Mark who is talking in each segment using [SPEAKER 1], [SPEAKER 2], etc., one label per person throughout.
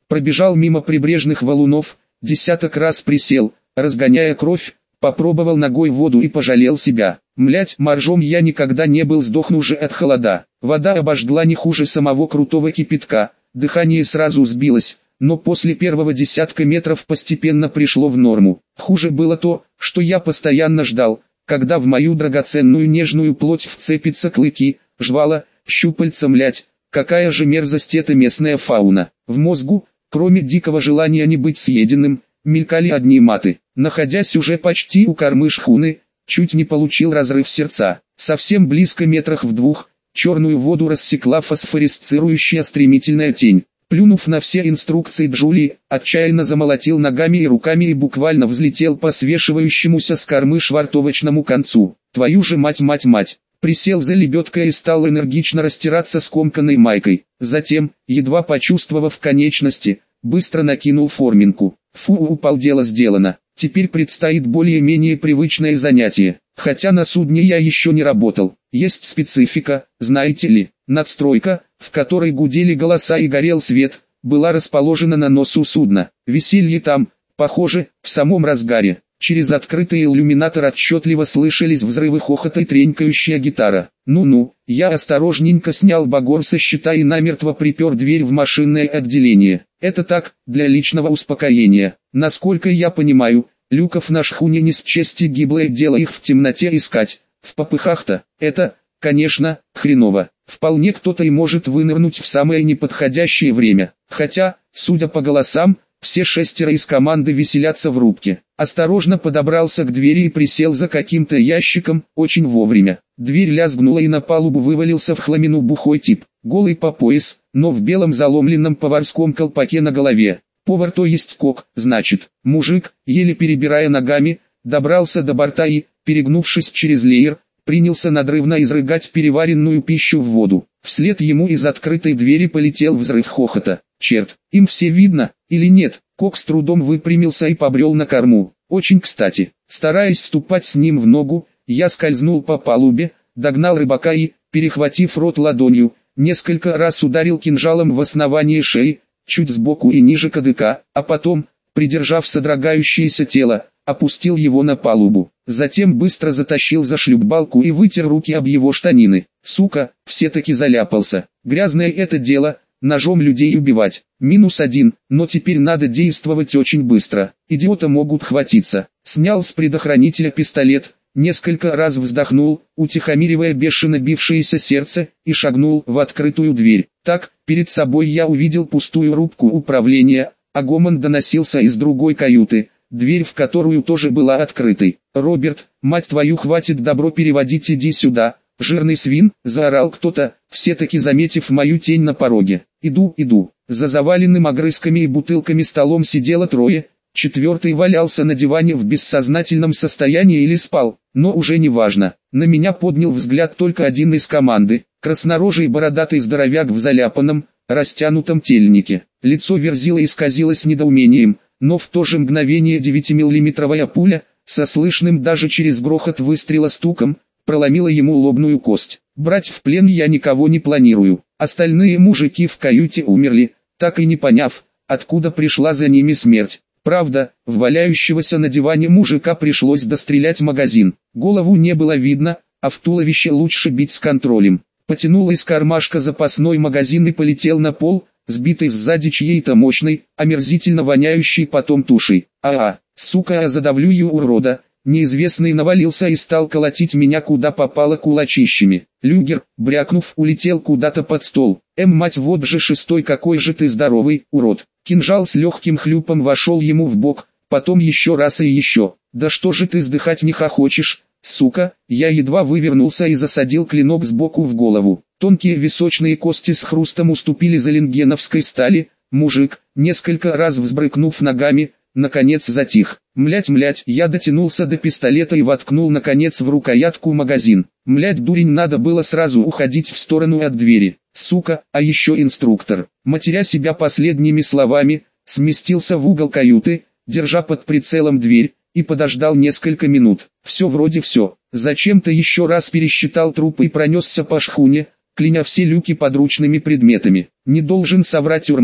[SPEAKER 1] Пробежал мимо прибрежных валунов, десяток раз присел, разгоняя кровь, попробовал ногой воду и пожалел себя. Млять, моржом я никогда не был, сдохну же от холода. Вода обожгла не хуже самого крутого кипятка, дыхание сразу сбилось, но после первого десятка метров постепенно пришло в норму. Хуже было то, что я постоянно ждал, когда в мою драгоценную нежную плоть вцепятся клыки, жвала, щупальца. Млять, какая же мерзость эта местная фауна. В мозгу, кроме дикого желания не быть съеденным, мелькали одни маты. Находясь уже почти у кормы шхуны, чуть не получил разрыв сердца. Совсем близко метрах в 2, черную воду рассекла фосфорисцирующая стремительная тень. Плюнув на все инструкции Джулии, отчаянно замолотил ногами и руками и буквально взлетел по свешивающемуся с кормы швартовочному концу. Твою же мать, мать, мать! Присел за лебедкой и стал энергично растираться скомканной майкой. Затем, едва почувствовав конечности, быстро накинул форминку. Фу, упал, дело сделано. Теперь предстоит более-менее привычное занятие. Хотя на судне я еще не работал. Есть специфика, знаете ли. Надстройка, в которой гудели голоса и горел свет, была расположена на носу судна. Веселье там, похоже, в самом разгаре. Через открытый иллюминатор отчетливо слышались взрывы хохота и тренькающая гитара. Ну-ну, я осторожненько снял багор со щита и намертво припер дверь в машинное отделение. Это так, для личного успокоения. Насколько я понимаю, люков на шхуне не с чести, гиблое дело их в темноте искать. В попыхах-то, это, конечно, хреново. Вполне кто-то и может вынырнуть в самое неподходящее время. Хотя, судя по голосам, все 6 из команды веселятся в рубке. Осторожно подобрался к двери и присел за каким-то ящиком, очень вовремя. Дверь лязгнула и на палубу вывалился в хламину бухой тип, голый по пояс, но в белом заломленном поварском колпаке на голове. Повар, то есть кок, значит. Мужик, еле перебирая ногами, добрался до борта и, перегнувшись через леер, принялся надрывно изрыгать переваренную пищу в воду. Вслед ему из открытой двери полетел взрыв хохота. Черт, им все видно, или нет? Кок с трудом выпрямился и побрел на корму. Очень кстати. Стараясь ступать с ним в ногу, я скользнул по палубе, догнал рыбака и, перехватив рот ладонью, несколько раз ударил кинжалом в основание шеи, чуть сбоку и ниже кадыка, а потом, придержав содрогающееся тело, опустил его на палубу. Затем быстро затащил за шлюпбалку и вытер руки об его штанины. Сука, все-таки заляпался. Грязное это дело, ножом людей убивать. -1, но теперь надо действовать очень быстро. Идиота могут хватиться. Снял с предохранителя пистолет, несколько раз вздохнул, утихомиривая бешено бившееся сердце, и шагнул в открытую дверь. Так, перед собой я увидел пустую рубку управления, а гомон доносился из другой каюты, дверь в которую тоже была открытой. «Роберт, мать твою, хватит добро переводить, иди сюда, жирный свин!» – заорал кто-то, все-таки заметив мою тень на пороге. Иду. За заваленным огрызками и бутылками столом сидело 3, 4 валялся на диване в бессознательном состоянии или спал, но уже не важно. На меня поднял взгляд только один из команды, краснорожий бородатый здоровяк в заляпанном, растянутом тельнике. Лицо Верзила исказилось недоумением, но в то же мгновение 9-миллиметровая пуля, со слышным даже через грохот выстрела стуком, проломила ему лобную кость. Брать в плен я никого не планирую. Остальные мужики в каюте умерли, так и не поняв, откуда пришла за ними смерть. Правда, в валяющегося на диване мужика пришлось дострелять магазин. Голову не было видно, а в туловище лучше бить с контролем. Потянул из кармашка запасной магазин и полетел на пол, сбитый сзади чьей-то мощной, омерзительно воняющей потом тушей. Сука, я задавлю ее, урода. Неизвестный навалился и стал колотить меня куда попало кулачищами. Люгер, брякнув, улетел куда-то под стол. Мать, вот же 6, какой же ты здоровый, урод. Кинжал с легким хлюпом вошел ему в бок, потом еще раз и еще. Да что же ты сдыхать не хохочешь, сука? Я едва вывернулся и засадил клинок сбоку в голову. Тонкие височные кости с хрустом уступили залингеновской стали. Мужик, несколько раз взбрыкнув ногами, наконец затих. Млять, я дотянулся до пистолета и воткнул наконец в рукоятку магазин. Дурень, надо было сразу уходить в сторону от двери. Сука, а еще инструктор. Матеря себя последними словами, сместился в угол каюты, держа под прицелом дверь, и подождал несколько минут. Все вроде все. Зачем-то еще раз пересчитал трупы и пронесся по шхуне, кляня все люки подручными предметами. Не должен соврать Урмас,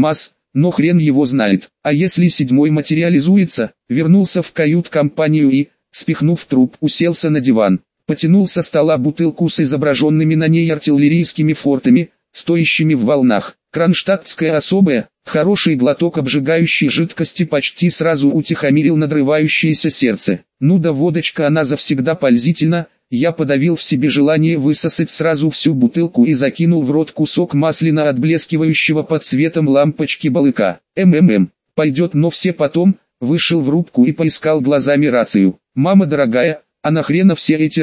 [SPEAKER 1] но хрен его знает. А если седьмой материализуется, вернулся в кают-компанию и, спихнув труп, уселся на диван. Потянул со стола бутылку с изображенными на ней артиллерийскими фортами, стоящими в волнах. Кронштадтская особая, хороший глоток обжигающей жидкости почти сразу утихомирил надрывающееся сердце. Ну да водочка она завсегда пользительна, я подавил в себе желание высосать сразу всю бутылку и закинул в рот кусок маслина отблескивающего под светом лампочки балыка. Пойдет, но все потом. Вышел в рубку и поискал глазами рацию. Мама дорогая, а нахрена все эти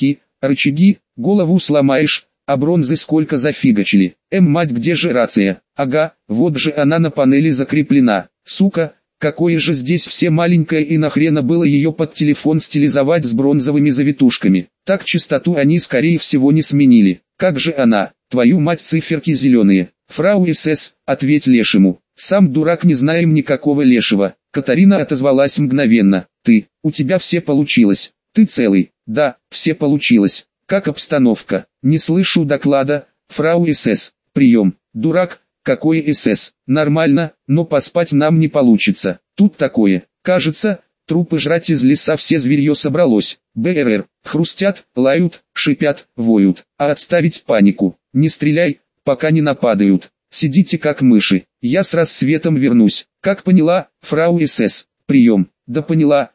[SPEAKER 1] рычаги, голову сломаешь, а бронзы сколько зафигачили. Мать, где же рация? Ага, вот же она на панели закреплена. Сука, какое же здесь все маленькое, и нахрена было ее под телефон стилизовать с бронзовыми завитушками. Так частоту они скорее всего не сменили. Как же она, твою мать, циферки зеленые. Фрау СС, ответь лешему. Сам дурак, не знаем никакого лешего. Катарина отозвалась мгновенно. У тебя все получилось. Ты целый? Да, все получилось. Как обстановка? Не слышу доклада. Фрау СС. Прием. Дурак, какой СС? Нормально, но поспать нам не получится. Тут такое. Кажется, трупы жрать из леса все зверье собралось. БРР. Хрустят, лают, шипят, воют. А отставить панику. Не стреляй, пока не нападают. Сидите как мыши. Я с рассветом вернусь. Как поняла, фрау СС? Прием. Да поняла.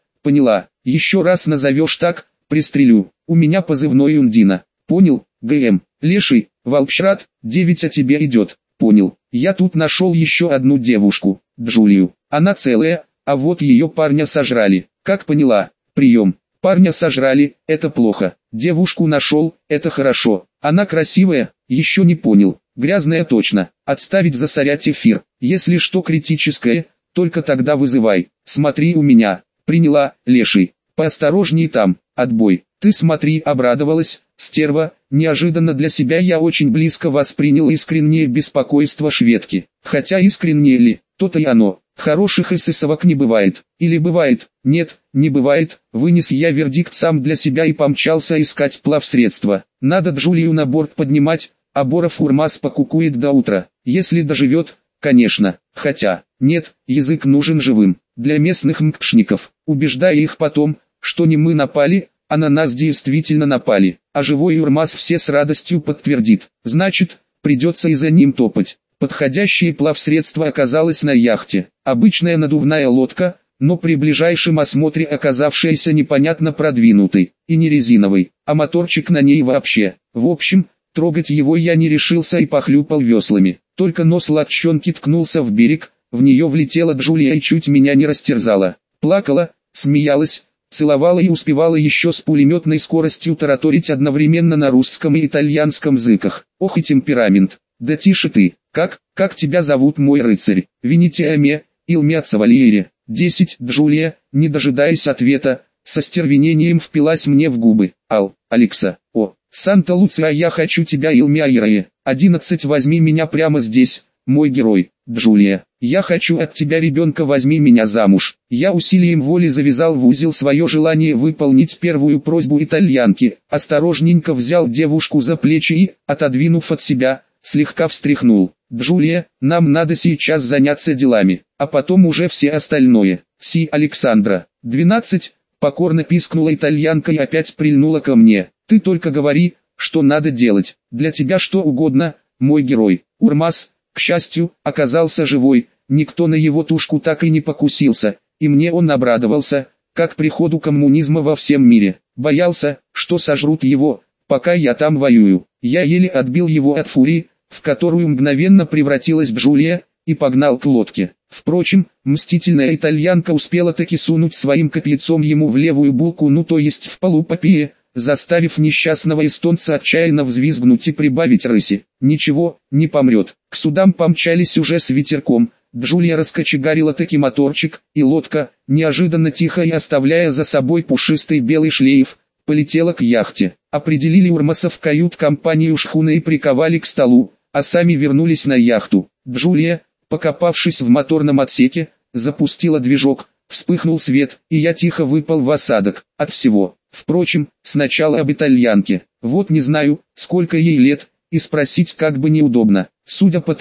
[SPEAKER 1] Еще раз назовешь так, пристрелю. У меня позывной Ундина. Понял, ГМ. Леший, Волпшрат, 9 о тебе идет. Понял. Я тут нашел еще одну девушку, Джулию. Она целая, а вот ее парня сожрали. Как поняла? Прием. Парня сожрали, это плохо. Девушку нашел, это хорошо. Она красивая, еще не понял. Грязная точно. Отставить засорять эфир. Если что критическое, только тогда вызывай. Смотри у меня. Приняла, леший. Поосторожней там. Отбой. Ты смотри, обрадовалась, стерва. Неожиданно для себя я очень близко воспринял искреннее беспокойство шведки. Хотя искреннее ли, то-то и оно. Хороших эсэсовок не бывает. Или бывает? Нет, не бывает. Вынес я вердикт сам для себя и помчался искать плавсредства. Надо Джулию на борт поднимать, а Боров Урмас покукует до утра. Если доживет, конечно. Хотя, нет, язык нужен живым. Для местных мкшников, убеждая их потом, что не мы напали, а на нас действительно напали. А живой Урмас все с радостью подтвердит. Значит, придется и за ним топать. Подходящее плавсредство оказалось на яхте. Обычная надувная лодка, но при ближайшем осмотре оказавшаяся непонятно продвинутой, и не резиновой, а моторчик на ней вообще. В общем, трогать его я не решился и похлюпал веслами. Только нос лодчонки ткнулся в берег, в нее влетела Джулия и чуть меня не растерзала. Плакала, смеялась, целовала и успевала еще с пулеметной скоростью тараторить одновременно на русском и итальянском языках. Ох и темперамент. Да тише ты, как тебя зовут, мой рыцарь? Винитиаме, Илмиацавалиере. 10. Джулия, не дожидаясь ответа, со стервенением впилась мне в губы. Алекса, Санта-Луция, я хочу тебя, Илмиаирае. 11. Возьми меня прямо здесь, мой герой. Джулия, я хочу от тебя ребенка, возьми меня замуж. Я усилием воли завязал в узел свое желание выполнить первую просьбу итальянки, осторожненько взял девушку за плечи и, отодвинув от себя, слегка встряхнул. Джулия, нам надо сейчас заняться делами, а потом уже все остальное. Александра. 12. Покорно пискнула итальянка и опять прильнула ко мне. Ты только говори, что надо делать. Для тебя что угодно, мой герой. Урмас, к счастью, оказался живой, никто на его тушку так и не покусился, и мне он обрадовался, как приходу коммунизма во всем мире. Боялся, что сожрут его, пока я там воюю. Я еле отбил его от фурии, в которую мгновенно превратилась Джулия, и погнал к лодке. Впрочем, мстительная итальянка успела таки сунуть своим копьяцом ему в левую булку, то есть в полупопие, заставив несчастного эстонца отчаянно взвизгнуть и прибавить рыси. Ничего, не помрет. К судам помчались уже с ветерком. Джулия раскочегарила таки моторчик, и лодка, неожиданно тихо и оставляя за собой пушистый белый шлейф, полетела к яхте. Определили Урмаса в кают-компанию шхуны и приковали к столу, а сами вернулись на яхту. Джулия, покопавшись в моторном отсеке, запустила движок, вспыхнул свет, и я тихо выпал в осадок от всего. Впрочем, сначала об итальянке. Вот не знаю, сколько ей лет, и спросить как бы неудобно. Судя по тому,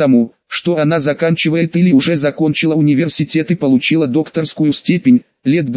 [SPEAKER 1] что она заканчивает или уже закончила университет и получила докторскую степень, лет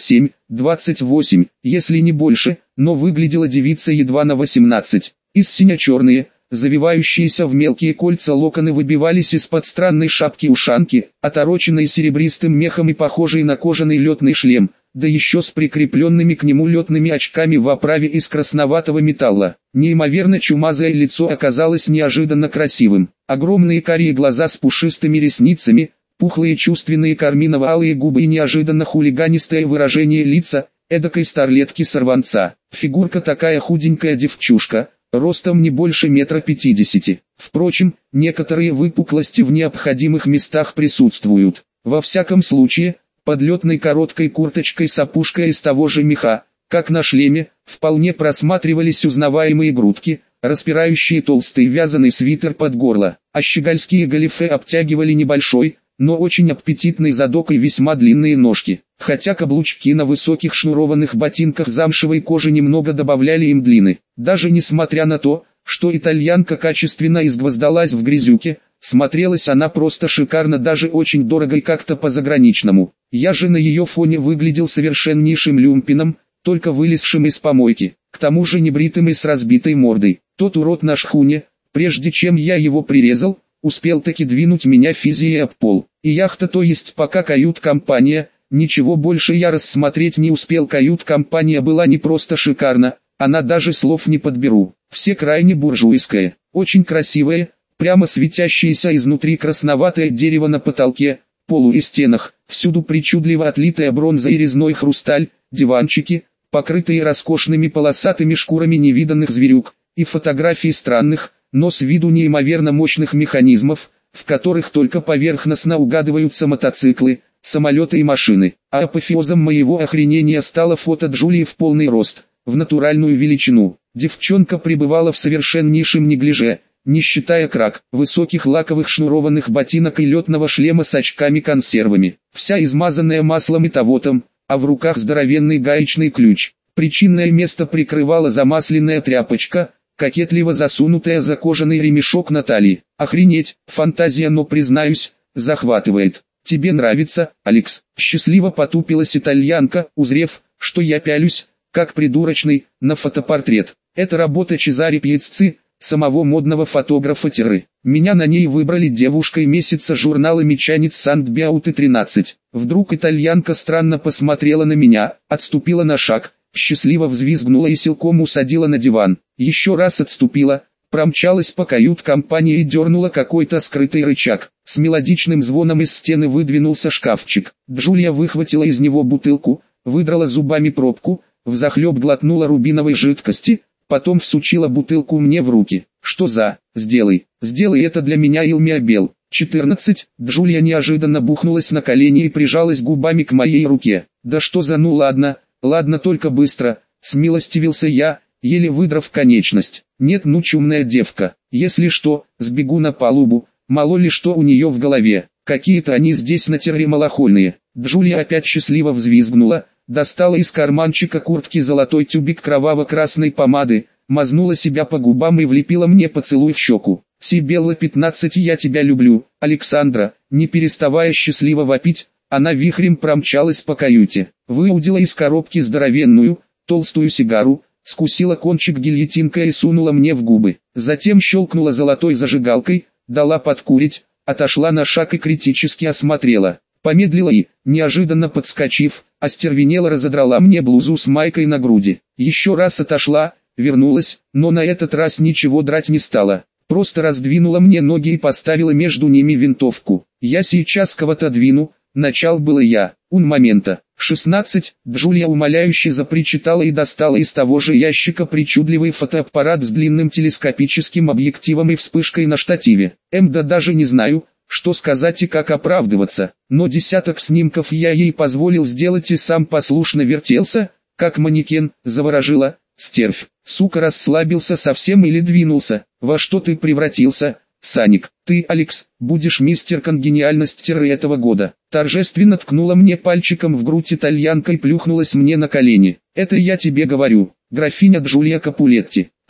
[SPEAKER 1] 27-28, если не больше, но выглядела девица едва на 18. Из сине-черные, завивающиеся в мелкие кольца локоны выбивались из-под странной шапки-ушанки, отороченной серебристым мехом и похожей на кожаный летный шлем, да еще с прикрепленными к нему летными очками в оправе из красноватого металла. Неимоверно чумазое лицо оказалось неожиданно красивым. Огромные карие глаза с пушистыми ресницами, пухлые чувственные карминово-алые губы и неожиданно хулиганистое выражение лица, эдакой старлетки-сорванца. Фигурка такая худенькая девчушка, ростом не больше 1,50 м. Впрочем, некоторые выпуклости в необходимых местах присутствуют. Во всяком случае, под летной короткой курточкой с опушкой из того же меха, как на шлеме, вполне просматривались узнаваемые грудки, распирающие толстый вязаный свитер под горло, а щегольские галифе обтягивали небольшой, но очень аппетитный задок и весьма длинные ножки, хотя каблучки на высоких шнурованных ботинках замшевой кожи немного добавляли им длины. Даже несмотря на то, что итальянка качественно изгвоздалась в грязюке, смотрелась она просто шикарно, даже очень дорого и как-то по-заграничному. Я же на ее фоне выглядел совершеннейшим люмпином, только вылезшим из помойки, к тому же небритым и с разбитой мордой. Тот урод на шхуне, прежде чем я его прирезал, успел таки двинуть меня физией об пол. И яхта, то есть пока кают-компания, ничего больше я рассмотреть не успел. Кают-компания была не просто шикарна, она даже слов не подберу. Все крайне буржуйское, очень красивое, прямо светящееся изнутри красноватое дерево на потолке, полу и стенах, всюду причудливо отлитая бронза и резной хрусталь, диванчики, покрытые роскошными полосатыми шкурами невиданных зверюк, и фотографии странных, но с виду неимоверно мощных механизмов, в которых только поверхностно угадываются мотоциклы, самолеты и машины. А апофеозом моего охренения стало фото Джулии в полный рост, в натуральную величину. Девчонка пребывала в совершеннейшем неглиже, не считая крак, высоких лаковых шнурованных ботинок и летного шлема с очками-консервами, вся измазанная маслом и тавотом, а в руках здоровенный гаечный ключ. Причинное место прикрывала замасленная тряпочка, кокетливо засунутая за кожаный ремешок на талии. Охренеть, фантазия, но признаюсь, захватывает. Тебе нравится, Алекс? Счастливо потупилась итальянка, узрев, что я пялюсь, как придурочный, на фотопортрет. Это работа Чезаре Пьецци, самого модного фотографа Терры. Меня на ней выбрали девушкой месяца журнала «Мечанец Санкт-Бяуты 13». Вдруг итальянка странно посмотрела на меня, отступила на шаг, счастливо взвизгнула и силком усадила на диван. Еще раз отступила, промчалась по кают-компании и дернула какой-то скрытый рычаг. С мелодичным звоном из стены выдвинулся шкафчик. Джулия выхватила из него бутылку, выдрала зубами пробку, взахлеб глотнула рубиновой жидкости, потом всучила бутылку мне в руки. Что за? Сделай это для меня, Илмиабел. 14. Джулия неожиданно бухнулась на колени и прижалась губами к моей руке. Да что за, ну ладно, только быстро, смилостивился я, еле выдрав конечность. Нет, ну чумная девка, если что, сбегу на палубу, мало ли что у нее в голове. Какие-то они здесь на Терре малохольные. Джулия опять счастливо взвизгнула, достала из карманчика куртки золотой тюбик кроваво-красной помады, мазнула себя по губам и влепила мне поцелуй в щеку. Сибелла 15, я тебя люблю, Александра. Не переставая счастливо вопить, она вихрем промчалась по каюте, выудила из коробки здоровенную, толстую сигару, скусила кончик гильотинкой и сунула мне в губы. Затем щелкнула золотой зажигалкой, дала подкурить, отошла на шаг и критически осмотрела. Помедлила и, неожиданно подскочив, остервенела, разодрала мне блузу с майкой на груди. Еще раз отошла, вернулась, но на этот раз ничего драть не стала. Просто раздвинула мне ноги и поставила между ними винтовку. Я сейчас кого-то двину, начал было я. Un момента. 16. Джулия умоляюще запричитала и достала из того же ящика причудливый фотоаппарат с длинным телескопическим объективом и вспышкой на штативе. Да даже не знаю, что сказать и как оправдываться, но десяток снимков я ей позволил сделать и сам послушно вертелся, как манекен, заворожила. Стервь, сука, расслабился совсем или двинулся? Во что ты превратился, Саник? Ты, Алекс, будешь мистер Конгениальность этого года. Торжественно ткнула мне пальчиком в грудь итальянка и плюхнулась мне на колени. Это я тебе говорю, графиня Джулия Капулетти. Кто?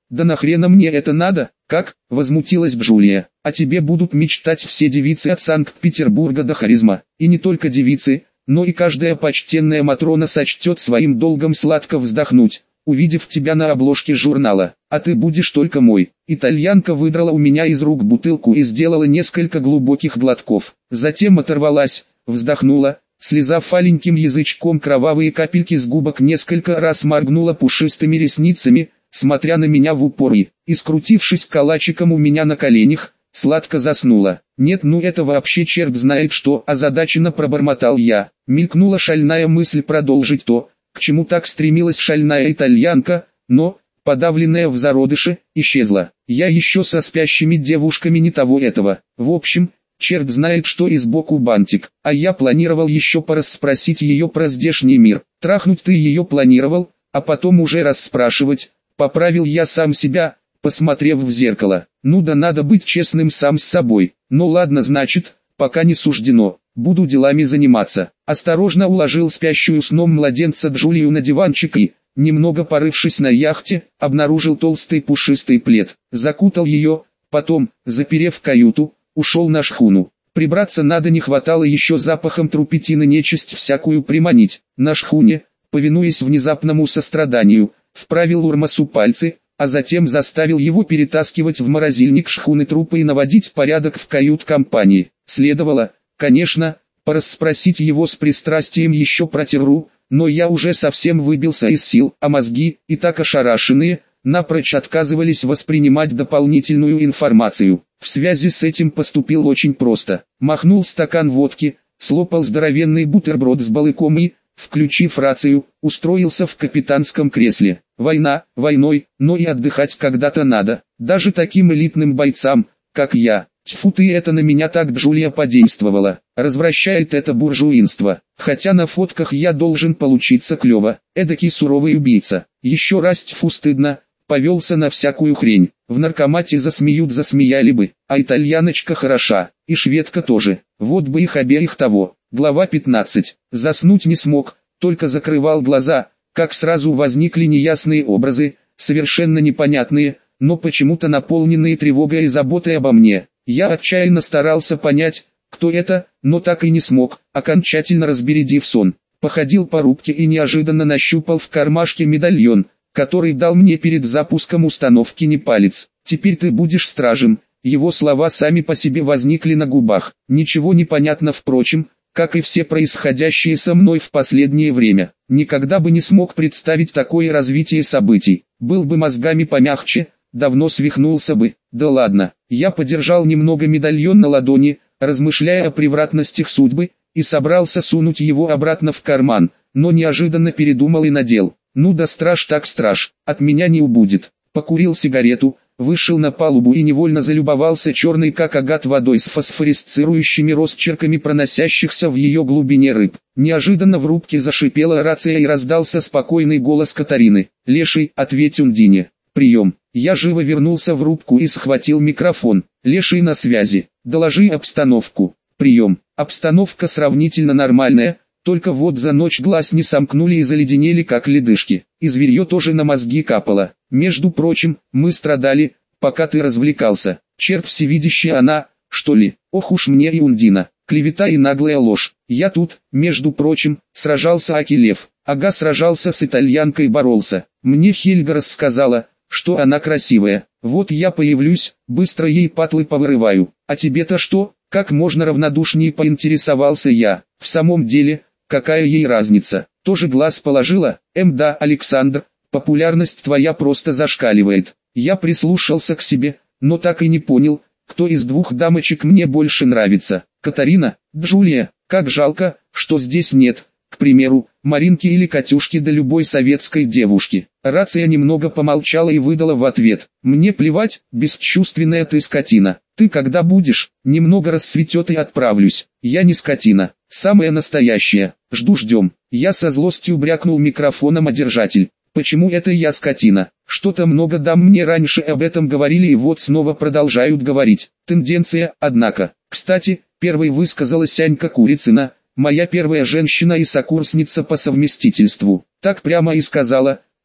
[SPEAKER 1] Да нахрена мне это надо? Как? Возмутилась Джулия. А тебе будут мечтать все девицы от Санкт-Петербурга до Харизма. И не только девицы, но и каждая почтенная Матрона сочтет своим долгом сладко вздохнуть, увидев тебя на обложке журнала. А ты будешь только мой. Итальянка выдрала у меня из рук бутылку и сделала несколько глубоких глотков. Затем оторвалась, вздохнула, слезав аленьким язычком кровавые капельки с губок, несколько раз моргнула пушистыми ресницами, смотря на меня в упор и, скрутившись калачиком у меня на коленях, сладко заснула. Нет, ну это вообще черт знает что, озадаченно пробормотал я. Мелькнула шальная мысль продолжить то, к чему так стремилась шальная итальянка, но, подавленная в зародыше, исчезла. Я еще со спящими девушками не того этого. В общем, черт знает что и сбоку бантик. А я планировал еще порасспросить ее про здешний мир. Трахнуть ты ее планировал, а потом уже расспрашивать. Поправил я сам себя, посмотрев в зеркало. Ну да, надо быть честным сам с собой. Ну ладно, значит, пока не суждено. Буду делами заниматься. Осторожно уложил спящую сном младенца Джулию на диванчик и, немного порывшись на яхте, обнаружил толстый пушистый плед. Закутал ее, потом, заперев каюту, ушел на шхуну. Прибраться надо, не хватало еще запахом трупетины нечисть всякую приманить. На шхуне, повинуясь внезапному состраданию, вправил Урмасу пальцы, а затем заставил его перетаскивать в морозильник шхуны трупы и наводить порядок в кают-компании. Следовало, конечно, порасспросить его с пристрастием еще про Терру, но я уже совсем выбился из сил, а мозги, и так ошарашенные, напрочь отказывались воспринимать дополнительную информацию. В связи с этим поступил очень просто. Махнул стакан водки, слопал здоровенный бутерброд с балыком и, включив рацию, устроился в капитанском кресле. Война, войной, но и отдыхать когда-то надо, даже таким элитным бойцам, как я. Тьфу ты, это на меня так Джулия подействовала. Развращает это буржуинство. Хотя на фотках я должен получиться клево. Эдакий суровый убийца. Еще раз тьфу, стыдно. Повелся на всякую хрень. В наркомате засмеяли бы. А итальяночка хороша. И шведка тоже. Вот бы их обеих того. Глава 15. Заснуть не смог. Только закрывал глаза, как сразу возникли неясные образы, совершенно непонятные, но почему-то наполненные тревогой и заботой обо мне. Я отчаянно старался понять, кто это, но так и не смог, окончательно разбередив сон. Походил по рубке и неожиданно нащупал в кармашке медальон, который дал мне перед запуском установки Непалец. «Теперь ты будешь стражем». Его слова сами по себе возникли на губах. Ничего не понятно, впрочем, как и все происходящее со мной в последнее время. Никогда бы не смог представить такое развитие событий. Был бы мозгами помягче, давно свихнулся бы. Да ладно, я подержал немного медальон на ладони, размышляя о превратностях судьбы, и собрался сунуть его обратно в карман, но неожиданно передумал и надел. Ну да страж так страж, от меня не убудет. Покурил сигарету, вышел на палубу и невольно залюбовался черной как агат водой с фосфорисцирующими росчерками проносящихся в ее глубине рыб. Неожиданно в рубке зашипела рация и раздался спокойный голос Катарины. «Леший, ответь Ундине. Прием». Я живо вернулся в рубку и схватил микрофон. «Леший на связи. Доложи обстановку». «Прием. Обстановка сравнительно нормальная, только вот за ночь глаз не сомкнули и заледенели как ледышки. И зверье тоже на мозги капало. Между прочим, мы страдали, пока ты развлекался. Черт всевидящий, она, что ли? Ох уж мне и Ундина. Клевета и наглая ложь. Я тут, между прочим, сражался Акилев. Ага, сражался с итальянкой, боролся. Мне Хельга рассказала, что она красивая. Вот я появлюсь, быстро ей патлы повырываю. А тебе-то что? Как можно равнодушнее поинтересовался я. В самом деле, какая ей разница? Тоже глаз положила? Да, Александр, популярность твоя просто зашкаливает. Я прислушался к себе, но так и не понял, кто из двух дамочек мне больше нравится. Катарина, Джулия, как жалко, что здесь нет, к примеру, Маринки или Катюшки, да любой советской девушки. Рация немного помолчала и выдала в ответ: «Мне плевать, бесчувственная ты скотина. Ты когда будешь, немного расцветет и отправлюсь. Я не скотина, самая настоящая. Ждем». Я со злостью брякнул микрофоном о держатель. Почему это я скотина? Что-то много дам мне раньше об этом говорили и вот снова продолжают говорить. Тенденция, однако. Кстати, первой высказалась Анька Курицына, моя первая женщина и сокурсница по совместительству. Так прямо и сказала: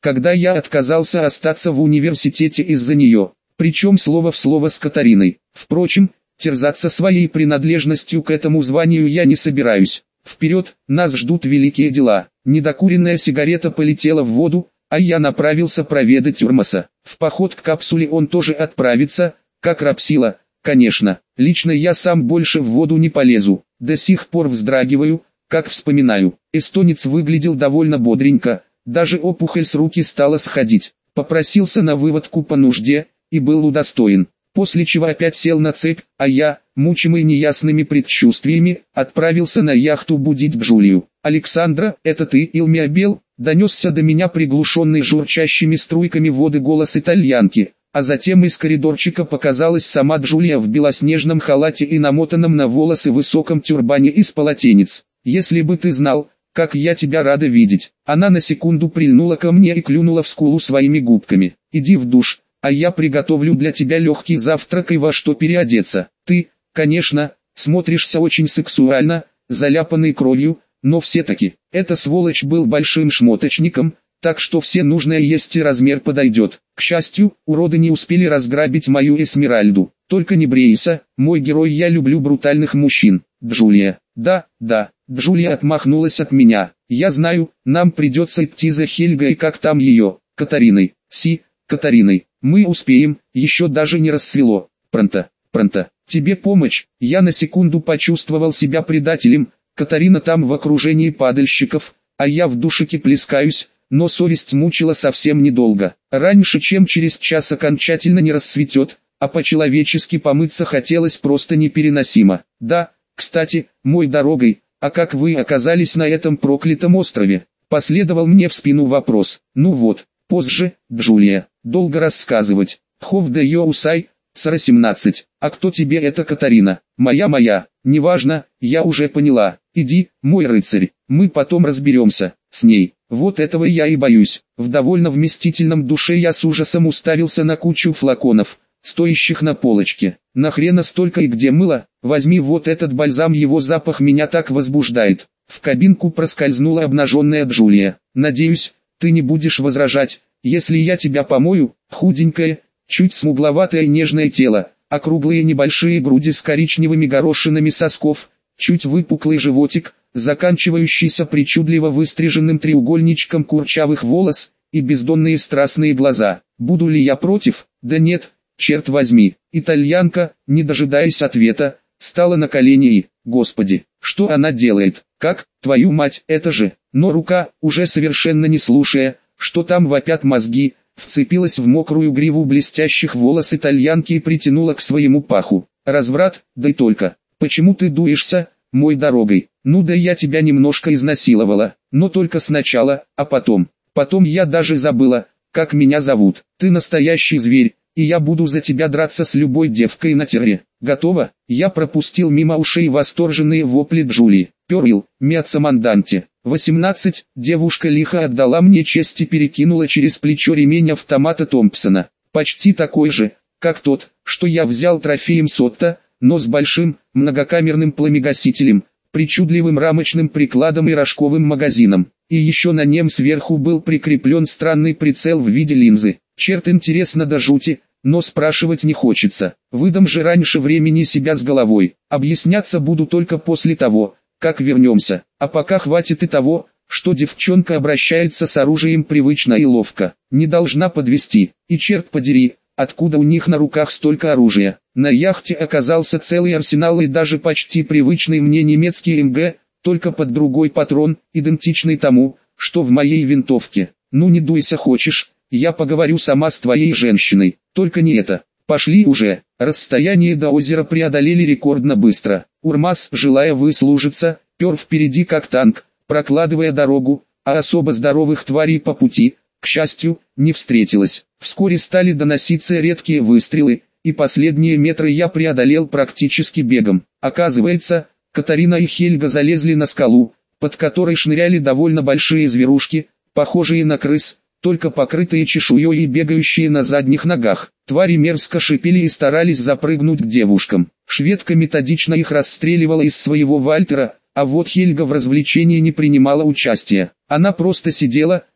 [SPEAKER 1] когда я отказался остаться в университете из-за нее, причем слово в слово с Катариной. Впрочем, терзаться своей принадлежностью к этому званию я не собираюсь. Вперед, нас ждут великие дела. Недокуренная сигарета полетела в воду, а я направился проведать Урмаса. В поход к капсуле он тоже отправится, как Рапсила, конечно. Лично я сам больше в воду не полезу. До сих пор вздрагиваю, как вспоминаю. Эстонец выглядел довольно бодренько, даже опухоль с руки стала сходить. Попросился на выводку по нужде, и был удостоен. После чего опять сел на цепь, а я, мучимый неясными предчувствиями, отправился на яхту будить Джулию. «Александра, это ты, Илмиабел?» — донесся до меня приглушенный журчащими струйками воды голос итальянки, а затем из коридорчика показалась сама Джулия в белоснежном халате и намотанном на волосы высоком тюрбане из полотенец. «Если бы ты знал, как я тебя рада видеть!» Она на секунду прильнула ко мне и клюнула в скулу своими губками. «Иди в душ, а я приготовлю для тебя легкий завтрак и во что переодеться. Ты, конечно, смотришься очень сексуально, заляпанный кровью, но все-таки, эта сволочь был большим шмоточником, так что все нужное есть и размер подойдет. К счастью, уроды не успели разграбить мою Эсмеральду. Только не брейся, мой герой, я люблю брутальных мужчин. Джулия». «Да, да». Джулия отмахнулась от меня. «Я знаю, нам придется идти за Хельгой и как там ее, Катариной». Катариной. «Мы успеем, еще даже не рассвело. Пронто. Тебе помочь?» Я на секунду почувствовал себя предателем. Катарина там в окружении падальщиков, а я в душике плескаюсь, но совесть мучила совсем недолго. Раньше, чем через час окончательно не рассветет, а по-человечески помыться хотелось просто непереносимо. «Да, кстати, мой дорогой, а как вы оказались на этом проклятом острове?» Последовал мне в спину вопрос. «Ну вот, позже, Джулия, долго рассказывать. Хов де Йоусай, Цара 17. А кто тебе эта Катарина?» Моя. Неважно, я уже поняла. Иди, мой рыцарь, мы потом разберемся с ней». Вот этого я и боюсь. В довольно вместительном душе я с ужасом уставился на кучу флаконов, стоящих на полочке. «Нахрена столько и где мыло? Возьми вот этот бальзам, его запах меня так возбуждает». В кабинку проскользнула обнаженная Джулия. «Надеюсь, ты не будешь возражать, если я тебя помою?» Худенькое, чуть смугловатое нежное тело, округлые небольшие груди с коричневыми горошинами сосков, чуть выпуклый животик, заканчивающийся причудливо выстриженным треугольничком курчавых волос, и бездонные страстные глаза. Буду ли я против? Да нет, черт возьми. Итальянка, не дожидаясь ответа, стала на колени и, господи, что она делает? Как, твою мать, это же? Но рука, уже совершенно не слушая, что там вопят мозги, вцепилась в мокрую гриву блестящих волос итальянки и притянула к своему паху. «Разврат, да и только. Почему ты дуешься, мой дорогой? Ну да я тебя немножко изнасиловала, но только сначала, а потом. Потом я даже забыла, как меня зовут. Ты настоящий зверь, и я буду за тебя драться с любой девкой на терре. Готово?» Я пропустил мимо ушей восторженные вопли Джулии. «Перл, Миацаманданте». 18. Девушка лихо отдала мне честь и перекинула через плечо ремень автомата Томпсона. Почти такой же, как тот, что я взял трофеем Сотто, но с большим, многокамерным пламегасителем, причудливым рамочным прикладом и рожковым магазином. И еще на нем сверху был прикреплен странный прицел в виде линзы. Черт, интересно до жути, но спрашивать не хочется. Выдам же раньше времени себя с головой. Объясняться буду только после того, как вернемся. А пока хватит и того, что девчонка обращается с оружием привычно и ловко. Не должна подвести. И черт подери, откуда у них на руках столько оружия. На яхте оказался целый арсенал и даже почти привычный мне немецкий МГ, только под другой патрон, идентичный тому, что в моей винтовке. Ну не дуйся, хочешь, я поговорю сама с твоей женщиной. Только не это. Пошли уже. Расстояние до озера преодолели рекордно быстро. Урмас, желая выслужиться, пер впереди как танк, прокладывая дорогу, а особо здоровых тварей по пути, к счастью, не встретилось. Вскоре стали доноситься редкие выстрелы, и последние метры я преодолел практически бегом. Оказывается, Катарина и Хельга залезли на скалу, под которой шныряли довольно большие зверушки, похожие на крыс, только покрытые чешуей и бегающие на задних ногах. Твари мерзко шипели и старались запрыгнуть к девушкам. Шведка методично их расстреливала из своего Вальтера, а вот Хельга в развлечении не принимала участия. Она просто сидела,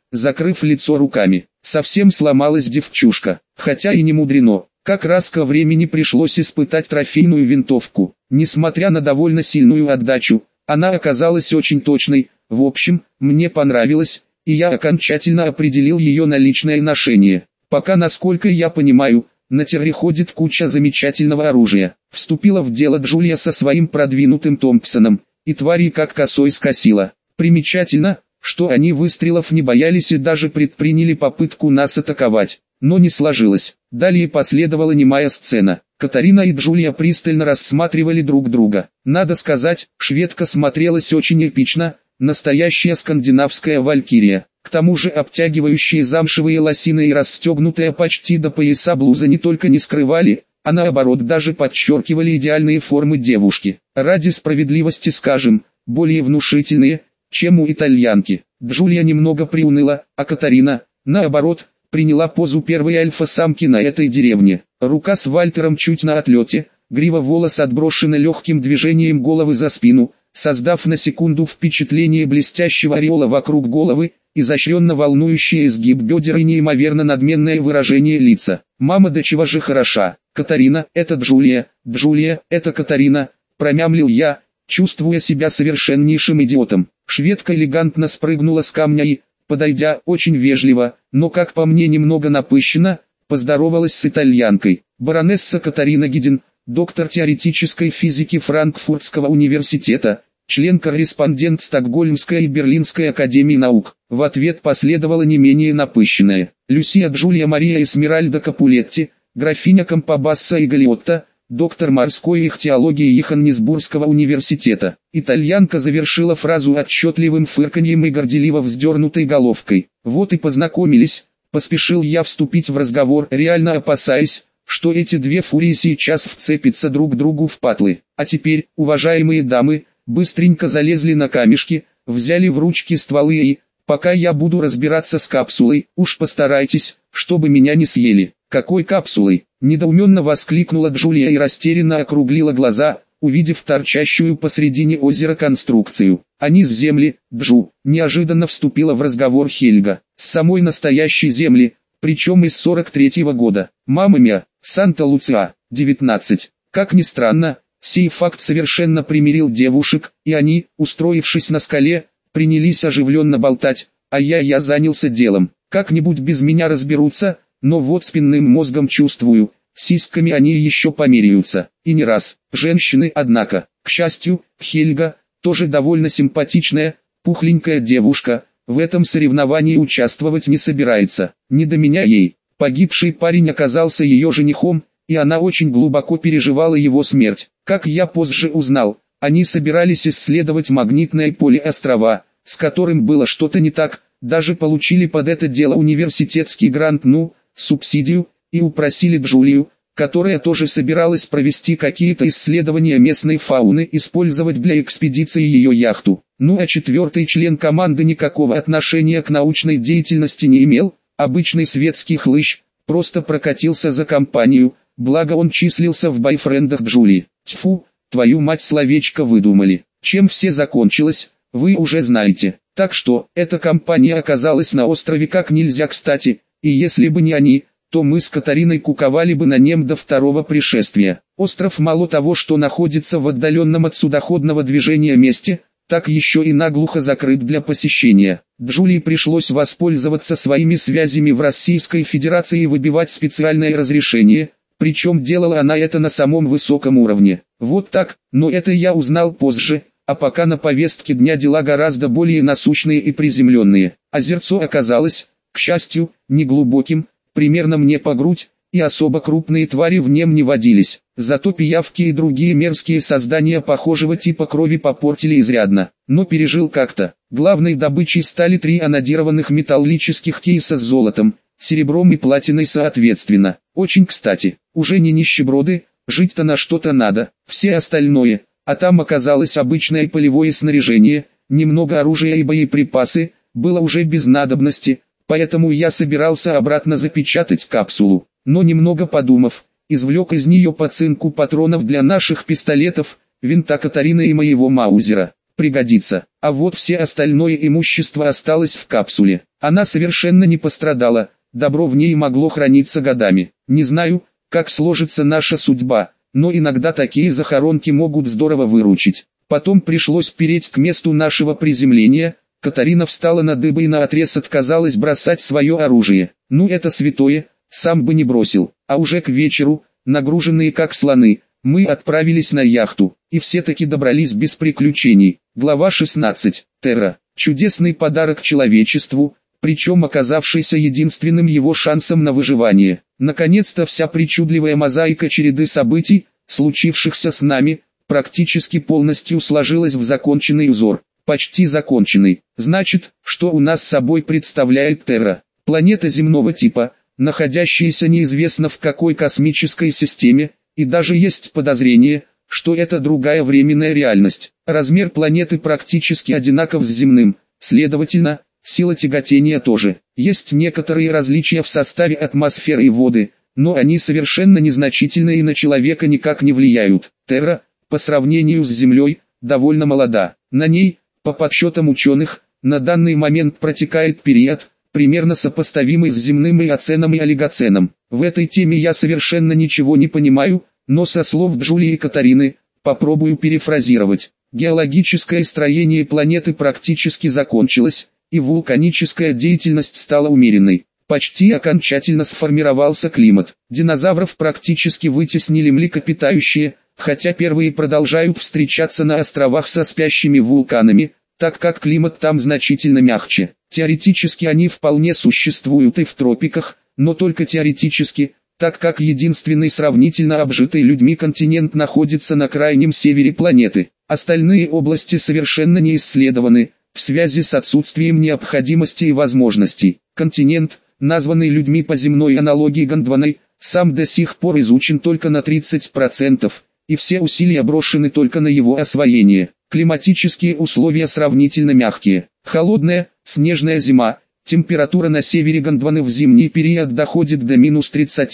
[SPEAKER 1] закрыв лицо руками. Совсем сломалась девчушка, хотя и не мудрено. Как раз ко времени пришлось испытать трофейную винтовку. Несмотря на довольно сильную отдачу, она оказалась очень точной. В общем, мне понравилось, и я окончательно определил ее на личное ношение. Пока, насколько я понимаю, на терре ходит куча замечательного оружия. Вступила в дело Джулия со своим продвинутым Томпсоном, и твари как косой скосила. Примечательно, что они выстрелов не боялись и даже предприняли попытку нас атаковать, но не сложилось. Далее последовала немая сцена. Катарина и Джулия пристально рассматривали друг друга. Надо сказать, шведка смотрелась очень эпично, настоящая скандинавская валькирия. К тому же обтягивающие замшевые лосины и расстегнутая почти до пояса блуза не только не скрывали, а наоборот даже подчеркивали идеальные формы девушки. Ради справедливости скажем, более внушительные, чем у итальянки. Джулия немного приуныла, а Катарина, наоборот, приняла позу первой альфа-самки на этой деревне. Рука с Вальтером чуть на отлете, грива волос отброшена легким движением головы за спину, создав на секунду впечатление блестящего ореола вокруг головы, изощренно волнующий изгиб бедер и неимоверно надменное выражение лица. «Мама, до чего же хороша! Катарина, это Джулия, Джулия, это Катарина!» промямлил я, чувствуя себя совершеннейшим идиотом. Шведка элегантно спрыгнула с камня и, подойдя очень вежливо, но как по мне немного напыщенно, поздоровалась с итальянкой. Баронесса Катарина Гидин, доктор теоретической физики Франкфуртского университета, член-корреспондент Стокгольмской и Берлинской академии наук. В ответ последовала не менее напыщенная: Люсия Джулия Мария Эсмеральда Капулетти, графиня Кампабасса и Галиотта, доктор морской ихтиологии Йоханнесбургского университета. Итальянка завершила фразу отчетливым фырканьем и горделиво вздернутой головкой. Вот и познакомились, поспешил я вступить в разговор, реально опасаясь, что эти две фурии сейчас вцепятся друг другу в патлы. А теперь, уважаемые дамы, быстренько залезли на камешки, взяли в ручки стволы и, пока я буду разбираться с капсулой, уж постарайтесь, чтобы меня не съели. «Какой капсулой?» – недоуменно воскликнула Джулия и растерянно округлила глаза, увидев торчащую посредине озера конструкцию. «Они с земли, Джу», – неожиданно вступила в разговор Хельга. «С самой настоящей земли, причем из 43-го года. Мама мia, Санта-Луция, 19». Как ни странно, сей факт совершенно примирил девушек, и они, устроившись на скале, принялись оживленно болтать, а я занялся делом. Как-нибудь без меня разберутся, но вот спинным мозгом чувствую, сиськами они еще померяются, и не раз. Женщины, однако, к счастью, Хельга, тоже довольно симпатичная, пухленькая девушка, в этом соревновании участвовать не собирается. Не до меня ей. Погибший парень оказался ее женихом, и она очень глубоко переживала его смерть. Как я позже узнал, они собирались исследовать магнитное поле острова, с которым было что-то не так, даже получили под это дело университетский грант, субсидию, и упросили Джулию, которая тоже собиралась провести какие-то исследования местной фауны, использовать для экспедиции ее яхту. А четвертый член команды никакого отношения к научной деятельности не имел, обычный светский хлыщ, просто прокатился за компанию, благо он числился в бойфрендах Джулии. Тьфу, твою мать, словечко выдумали. Чем все закончилось, вы уже знаете. Так что, эта компания оказалась на острове как нельзя кстати, и если бы не они, то мы с Катариной куковали бы на нем до второго пришествия. Остров мало того, что находится в отдаленном от судоходного движения месте, так еще и наглухо закрыт для посещения. Джулии пришлось воспользоваться своими связями в Российской Федерации и выбивать специальное разрешение, причем делала она это на самом высоком уровне. Вот так, но это я узнал позже, а пока на повестке дня дела гораздо более насущные и приземленные. Озерцо оказалось, к счастью, неглубоким, примерно мне по грудь, и особо крупные твари в нем не водились. Зато пиявки и другие мерзкие создания похожего типа крови попортили изрядно, но пережил как-то. Главной добычей стали 3 анодированных металлических кейса с золотом, серебром и платиной соответственно. Очень кстати, уже не нищеброды, жить-то на что-то надо, все остальное, а там оказалось обычное полевое снаряжение, немного оружия и боеприпасы, было уже без надобности, поэтому я собирался обратно запечатать капсулу, но немного подумав, извлек из нее по цинку патронов для наших пистолетов, винта Катарины и моего маузера. пригодится. А вот все остальное имущество осталось в капсуле. Она совершенно не пострадала, добро в ней могло храниться годами. Не знаю, как сложится наша судьба, но иногда такие захоронки могут здорово выручить. Потом пришлось переть к месту нашего приземления. Катарина встала на дыбы и наотрез отказалась бросать свое оружие. Ну это святое, сам бы не бросил. А уже к вечеру, нагруженные как слоны, мы отправились на яхту, и все-таки добрались без приключений. Глава 16. Терра. Чудесный подарок человечеству, причем оказавшийся единственным его шансом на выживание. Наконец-то вся причудливая мозаика череды событий, случившихся с нами, практически полностью сложилась в законченный узор. Почти законченный. Значит, что у нас с собой представляет Терра? Планета земного типа, находящаяся неизвестно в какой космической системе, и даже есть подозрение, что это другая временная реальность. Размер планеты практически одинаков с земным, следовательно, сила тяготения тоже. Есть некоторые различия в составе атмосферы и воды, но они совершенно незначительны и на человека никак не влияют. Терра, по сравнению с Землей, довольно молода. На ней, по подсчетам ученых, на данный момент протекает период, примерно сопоставимый с земным иоценом и олигоценом. В этой теме я совершенно ничего не понимаю, но со слов Джулии и Катарины, попробую перефразировать. Геологическое строение планеты практически закончилось, и вулканическая деятельность стала умеренной. Почти окончательно сформировался климат. Динозавров практически вытеснили млекопитающие, хотя первые продолжают встречаться на островах со спящими вулканами, так как климат там значительно мягче. Теоретически они вполне существуют и в тропиках, но только теоретически, так как единственный сравнительно обжитый людьми континент находится на крайнем севере планеты. Остальные области совершенно не исследованы, в связи с отсутствием необходимости и возможностей. Континент, названный людьми по земной аналогии Гондваной, сам до сих пор изучен только на 30%, и все усилия брошены только на его освоение. Климатические условия сравнительно мягкие. Холодная, снежная зима, температура на севере Гондваны в зимний период доходит до минус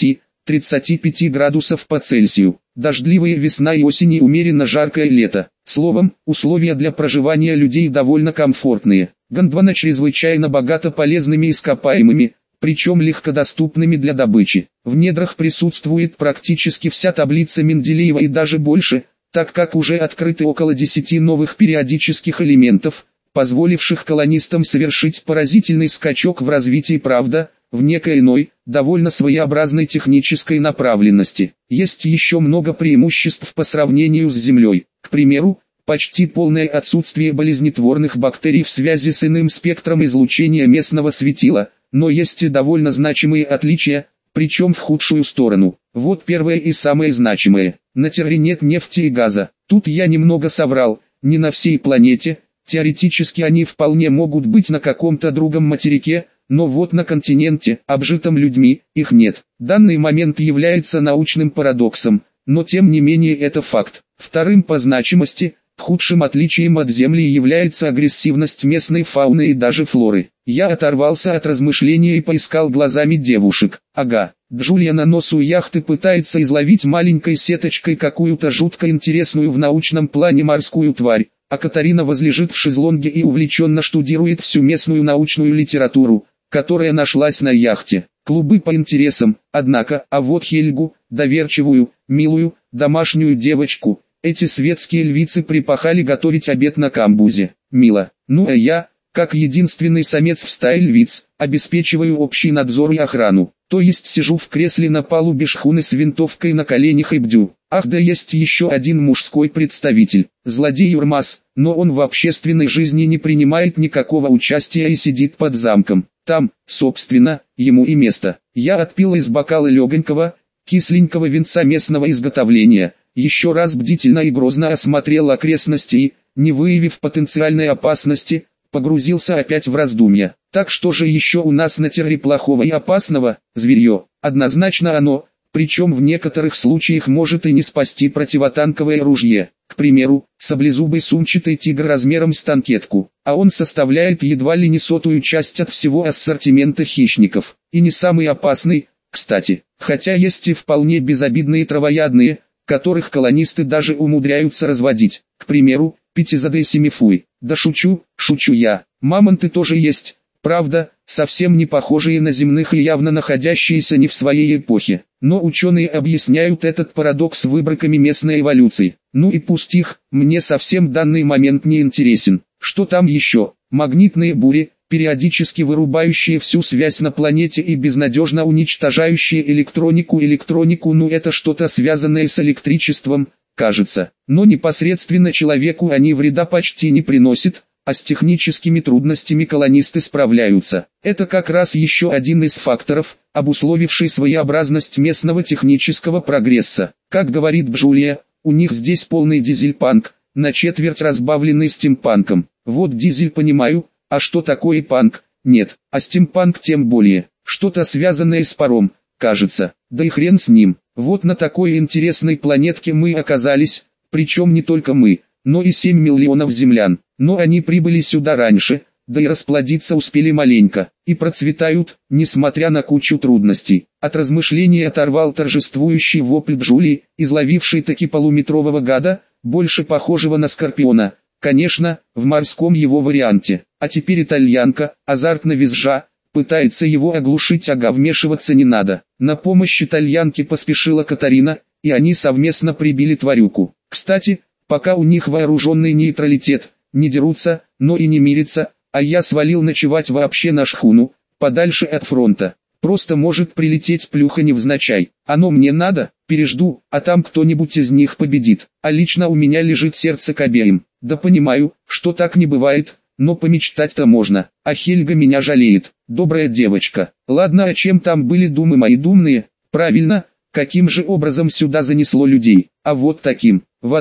[SPEAKER 1] 30-35 градусов по Цельсию. Дождливая весна и осень и умеренно жаркое лето. Словом, условия для проживания людей довольно комфортные. Гондвана чрезвычайно богата полезными ископаемыми, причем легкодоступными для добычи. В недрах присутствует практически вся таблица Менделеева и даже больше, так как уже открыты около 10 новых периодических элементов, позволивших колонистам совершить поразительный скачок в развитии, правда, в некой иной, довольно своеобразной технической направленности. Есть еще много преимуществ по сравнению с Землей. К примеру, почти полное отсутствие болезнетворных бактерий в связи с иным спектром излучения местного светила, но есть и довольно значимые отличия, причем в худшую сторону. Вот первое и самое значимое. На Терре нет нефти и газа. Тут я немного соврал, не на всей планете. Теоретически они вполне могут быть на каком-то другом материке, но вот на континенте, обжитом людьми, их нет. Данный момент является научным парадоксом, но тем не менее это факт. Вторым по значимости, худшим отличием от Земли является агрессивность местной фауны и даже флоры. Я оторвался от размышления и поискал глазами девушек. Ага, Джулия на носу яхты пытается изловить маленькой сеточкой какую-то жутко интересную в научном плане морскую тварь, а Катарина возлежит в шезлонге и увлеченно штудирует всю местную научную литературу, которая нашлась на яхте. Клубы по интересам, однако, а вот Хельгу, доверчивую, милую, домашнюю девочку, эти светские львицы припахали готовить обед на камбузе. Мило. Ну а я, как единственный самец в стае львиц, обеспечиваю общий надзор и охрану. То есть сижу в кресле на палубе шхуны с винтовкой на коленях и бдю. Ах да, есть еще один мужской представитель, злодей Юрмас, но он в общественной жизни не принимает никакого участия и сидит под замком. Там, собственно, ему и место. Я отпил из бокала легонького, кисленького винца местного изготовления, еще раз бдительно и грозно осмотрел окрестности и, не выявив потенциальной опасности, погрузился опять в раздумья. Так что же еще у нас на Терре плохого и опасного? Зверье. Однозначно оно, причем в некоторых случаях может и не спасти противотанковое ружье. К примеру, саблезубый сумчатый тигр размером с танкетку, а он составляет едва ли не 100-ую часть от всего ассортимента хищников. И не самый опасный, кстати, хотя есть и вполне безобидные травоядные, которых колонисты даже умудряются разводить. К примеру, 5,7 Да шучу, шучу я. Мамонты тоже есть, правда, совсем не похожие на земных и явно находящиеся не в своей эпохе. Но ученые объясняют этот парадокс выборками местной эволюции. Ну и пусть их, мне совсем в данный момент не интересен. Что там еще? Магнитные бури, периодически вырубающие всю связь на планете и безнадежно уничтожающие электронику, ну это что-то связанное с электричеством, кажется. Но непосредственно человеку они вреда почти не приносят, а с техническими трудностями колонисты справляются. Это как раз еще один из факторов, обусловивший своеобразность местного технического прогресса. Как говорит Бжулия, у них здесь полный дизель-панк, на четверть разбавленный стимпанком. Вот дизель понимаю, а что такое панк? Нет, а стимпанк тем более. Что-то связанное с паром, кажется. Да и хрен с ним. Вот на такой интересной планетке мы оказались, причем не только мы, но и 7 миллионов землян. Но они прибыли сюда раньше, да и расплодиться успели маленько, и процветают, несмотря на кучу трудностей. От размышлений оторвал торжествующий вопль Джулии, изловивший таки полуметрового гада, больше похожего на скорпиона, конечно, в морском его варианте. А теперь итальянка, азартно визжа, пытается его оглушить, ага, вмешиваться не надо. На помощь итальянке поспешила Катарина, и они совместно прибили тварюку. Кстати, пока у них вооруженный нейтралитет, не дерутся, но и не мирятся, а я свалил ночевать вообще на шхуну, подальше от фронта. Просто может прилететь плюха невзначай. Оно мне надо, пережду, а там кто-нибудь из них победит. А лично у меня лежит сердце к обеим. Да понимаю, что так не бывает, но помечтать-то можно. А Хельга меня жалеет, добрая девочка. Ладно, а чем там были думы мои думные? Правильно, каким же образом сюда занесло людей? А вот таким. В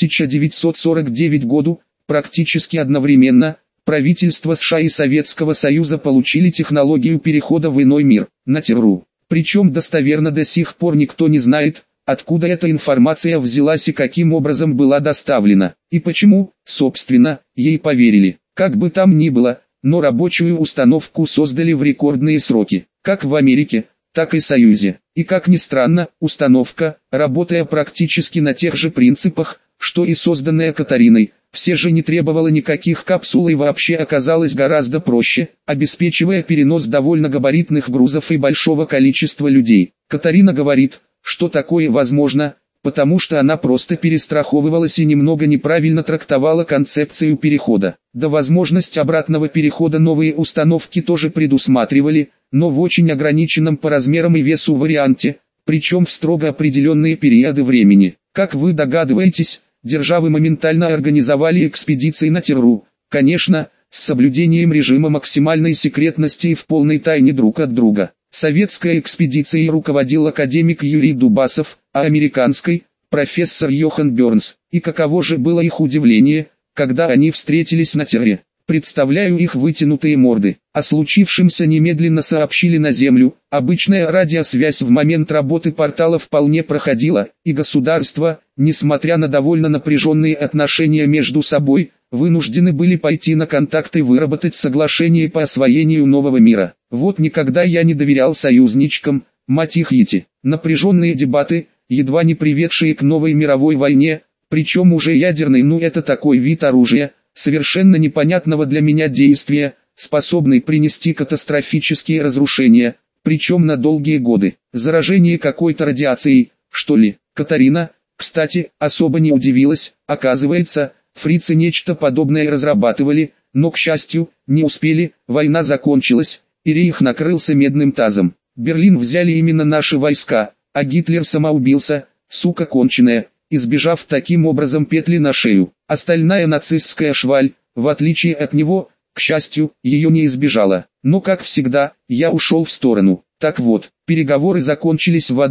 [SPEAKER 1] 1949 году, практически одновременно, правительства США и Советского Союза получили технологию перехода в иной мир, на Терру. Причем достоверно до сих пор никто не знает, откуда эта информация взялась и каким образом была доставлена, и почему, собственно, ей поверили. Как бы там ни было, но рабочую установку создали в рекордные сроки, как в Америке, так и Союзе. И как ни странно, установка, работая практически на тех же принципах, что и созданная Катариной, все же не требовала никаких капсул и вообще оказалась гораздо проще, обеспечивая перенос довольно габаритных грузов и большого количества людей. Катарина говорит, что такое возможно, потому что она просто перестраховывалась и немного неправильно трактовала концепцию перехода. Да, возможность обратного перехода новые установки тоже предусматривали, но в очень ограниченном по размерам и весу варианте, причем в строго определенные периоды времени. Как вы догадываетесь, державы моментально организовали экспедиции на Терру, конечно, с соблюдением режима максимальной секретности и в полной тайне друг от друга. Советской экспедицией руководил академик Юрий Дубасов, а американской – профессор Йохан Бернс. И каково же было их удивление, когда они встретились на Терре. Представляю их вытянутые морды. О случившемся немедленно сообщили на Землю. Обычная радиосвязь в момент работы портала вполне проходила, и государства, несмотря на довольно напряженные отношения между собой, вынуждены были пойти на контакт и выработать соглашение по освоению нового мира. Вот никогда я не доверял союзничкам, мать их ети. Напряженные дебаты, едва не приведшие к новой мировой войне, причем уже ядерной, ну это такой вид оружия, совершенно непонятного для меня действия, способный принести катастрофические разрушения, причем на долгие годы. Заражение какой-то радиацией, что ли. Катарина, кстати, особо не удивилась, оказывается, фрицы нечто подобное разрабатывали, но, к счастью, не успели, война закончилась, и Рейх накрылся медным тазом. Берлин взяли именно наши войска, а Гитлер самоубился, сука конченая, избежав таким образом петли на шею. Остальная нацистская шваль, в отличие от него, к счастью, ее не избежала. Но как всегда, я ушел в сторону. Так вот, переговоры закончились в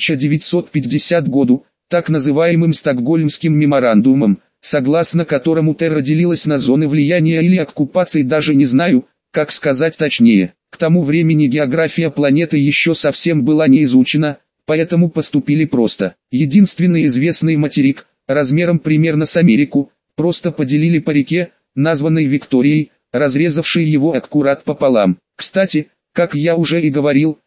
[SPEAKER 1] 1950 году, так называемым Стокгольмским меморандумом, согласно которому Терра делилась на зоны влияния или оккупации, даже не знаю, как сказать точнее. К тому времени география планеты еще совсем была не изучена, поэтому поступили просто. Единственный известный материк, размером примерно с Америку, просто поделили по реке, названной Викторией, разрезавшей его аккурат пополам. Кстати, как я уже и говорил,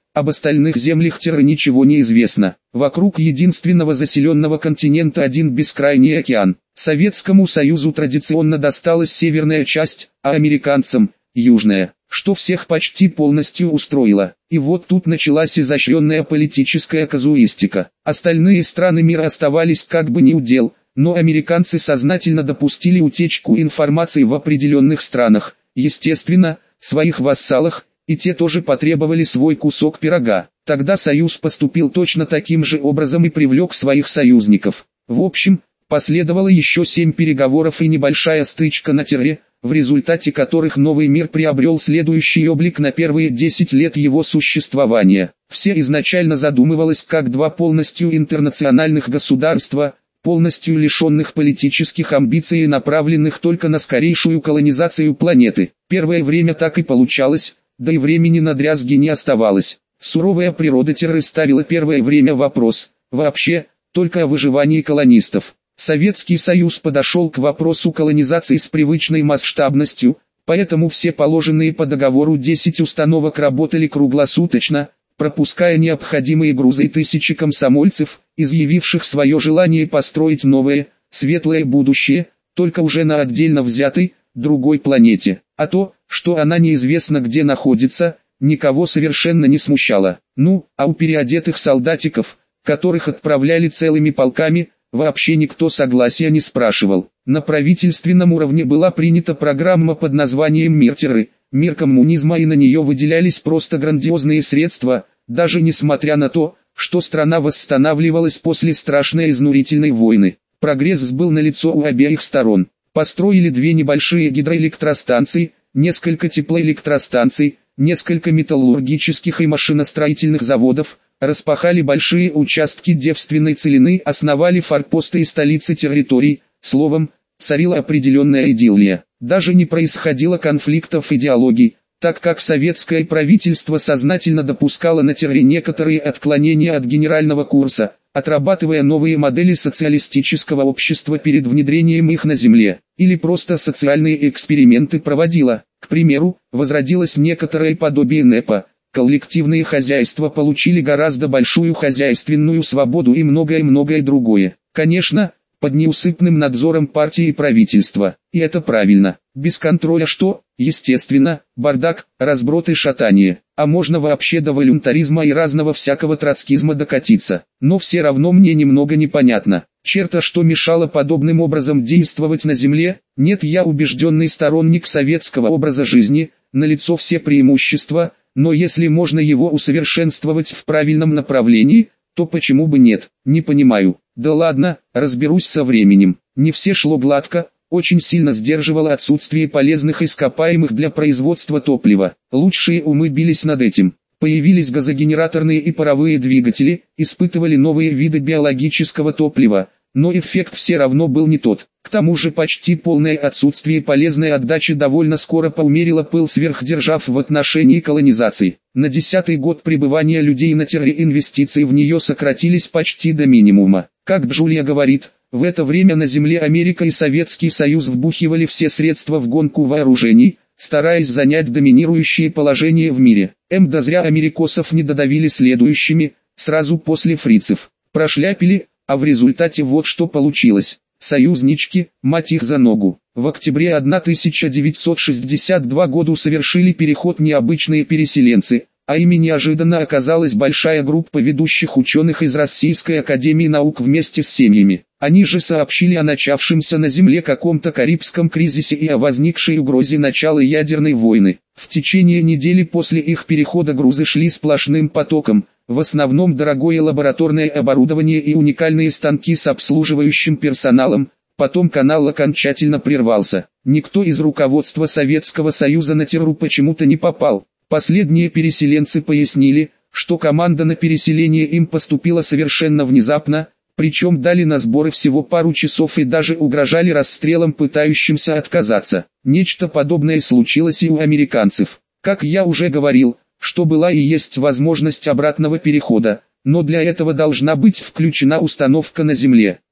[SPEAKER 1] Об остальных землях Терры ничего не известно. Вокруг единственного заселенного континента один бескрайний океан. Советскому Союзу традиционно досталась северная часть, а американцам – южная, что всех почти полностью устроило. И вот тут началась изощренная политическая казуистика. Остальные страны мира оставались как бы неудел, но американцы сознательно допустили утечку информации в определенных странах, естественно, своих вассалах, и те тоже потребовали свой кусок пирога. Тогда Союз поступил точно таким же образом и привлек своих союзников. В общем, последовало еще 7 переговоров и небольшая стычка на Терре, в результате которых новый мир приобрел следующий облик на первые 10 лет его существования. Все изначально задумывалось как два полностью интернациональных государства, полностью лишенных политических амбиций и направленных только на скорейшую колонизацию планеты. Первое время так и получалось, да и времени на дрязги не оставалось. Суровая природа Терры ставила первое время вопрос, вообще, только о выживании колонистов. Советский Союз подошел к вопросу колонизации с привычной масштабностью, поэтому все положенные по договору 10 установок работали круглосуточно, пропуская необходимые грузы тысячи комсомольцев, изъявивших свое желание построить новое, светлое будущее, только уже на отдельно взятой, другой планете. А то, что она неизвестно где находится, никого совершенно не смущало. Ну, а у переодетых солдатиков, которых отправляли целыми полками, вообще никто согласия не спрашивал. На правительственном уровне была принята программа под названием «Мир Терры», мир коммунизма, и на нее выделялись просто грандиозные средства, даже несмотря на то, что страна восстанавливалась после страшной изнурительной войны. Прогресс был налицо у обеих сторон. Построили 2 небольшие гидроэлектростанции, несколько теплоэлектростанций, несколько металлургических и машиностроительных заводов, распахали большие участки девственной целины, основали форпосты и столицы территорий, словом, царила определенная идиллия. Даже не происходило конфликтов идеологий, так как советское правительство сознательно допускало на Терре некоторые отклонения от генерального курса, отрабатывая новые модели социалистического общества перед внедрением их на земле, или просто социальные эксперименты проводило. К примеру, возродилось некоторое подобие НЭПа, коллективные хозяйства получили гораздо большую хозяйственную свободу и многое-многое другое. Конечно, под неусыпным надзором партии и правительства. И это правильно. Без контроля что? Естественно, бардак, разброд и шатание. А можно вообще до волюнтаризма и разного всякого троцкизма докатиться. Но все равно мне немного непонятно. Черта что мешало подобным образом действовать на земле? Нет, я убежденный сторонник советского образа жизни, налицо все преимущества, но если можно его усовершенствовать в правильном направлении, то почему бы нет? Не понимаю. Да ладно, разберусь со временем. Не все шло гладко, очень сильно сдерживало отсутствие полезных ископаемых для производства топлива. Лучшие умы бились над этим. Появились газогенераторные и паровые двигатели, испытывали новые виды биологического топлива, но эффект все равно был не тот. К тому же почти полное отсутствие полезной отдачи довольно скоро поумерило пыл сверхдержав в отношении колонизации. На 10-й год пребывания людей на Терре инвестиции в нее сократились почти до минимума. Как Джулия говорит, в это время на Земле Америка и Советский Союз вбухивали все средства в гонку вооружений, стараясь занять доминирующее положение в мире. Да зря америкосов не додавили следующими, сразу после фрицев. Прошляпили, а в результате вот что получилось. Союзнички, мать их за ногу. В октябре 1962 года совершили переход необычные переселенцы, а ими неожиданно оказалась большая группа ведущих ученых из Российской Академии Наук вместе с семьями. Они же сообщили о начавшемся на Земле каком-то карибском кризисе и о возникшей угрозе начала ядерной войны. В течение недели после их перехода грузы шли сплошным потоком, в основном дорогое лабораторное оборудование и уникальные станки с обслуживающим персоналом. Потом канал окончательно прервался. Никто из руководства Советского Союза на Терру почему-то не попал. Последние переселенцы пояснили, что команда на переселение им поступила совершенно внезапно, причем дали на сборы всего пару часов и даже угрожали расстрелом пытающимся отказаться. Нечто подобное случилось и у американцев. Как я уже говорил, что была и есть возможность обратного перехода, но для этого должна быть включена установка на Земле.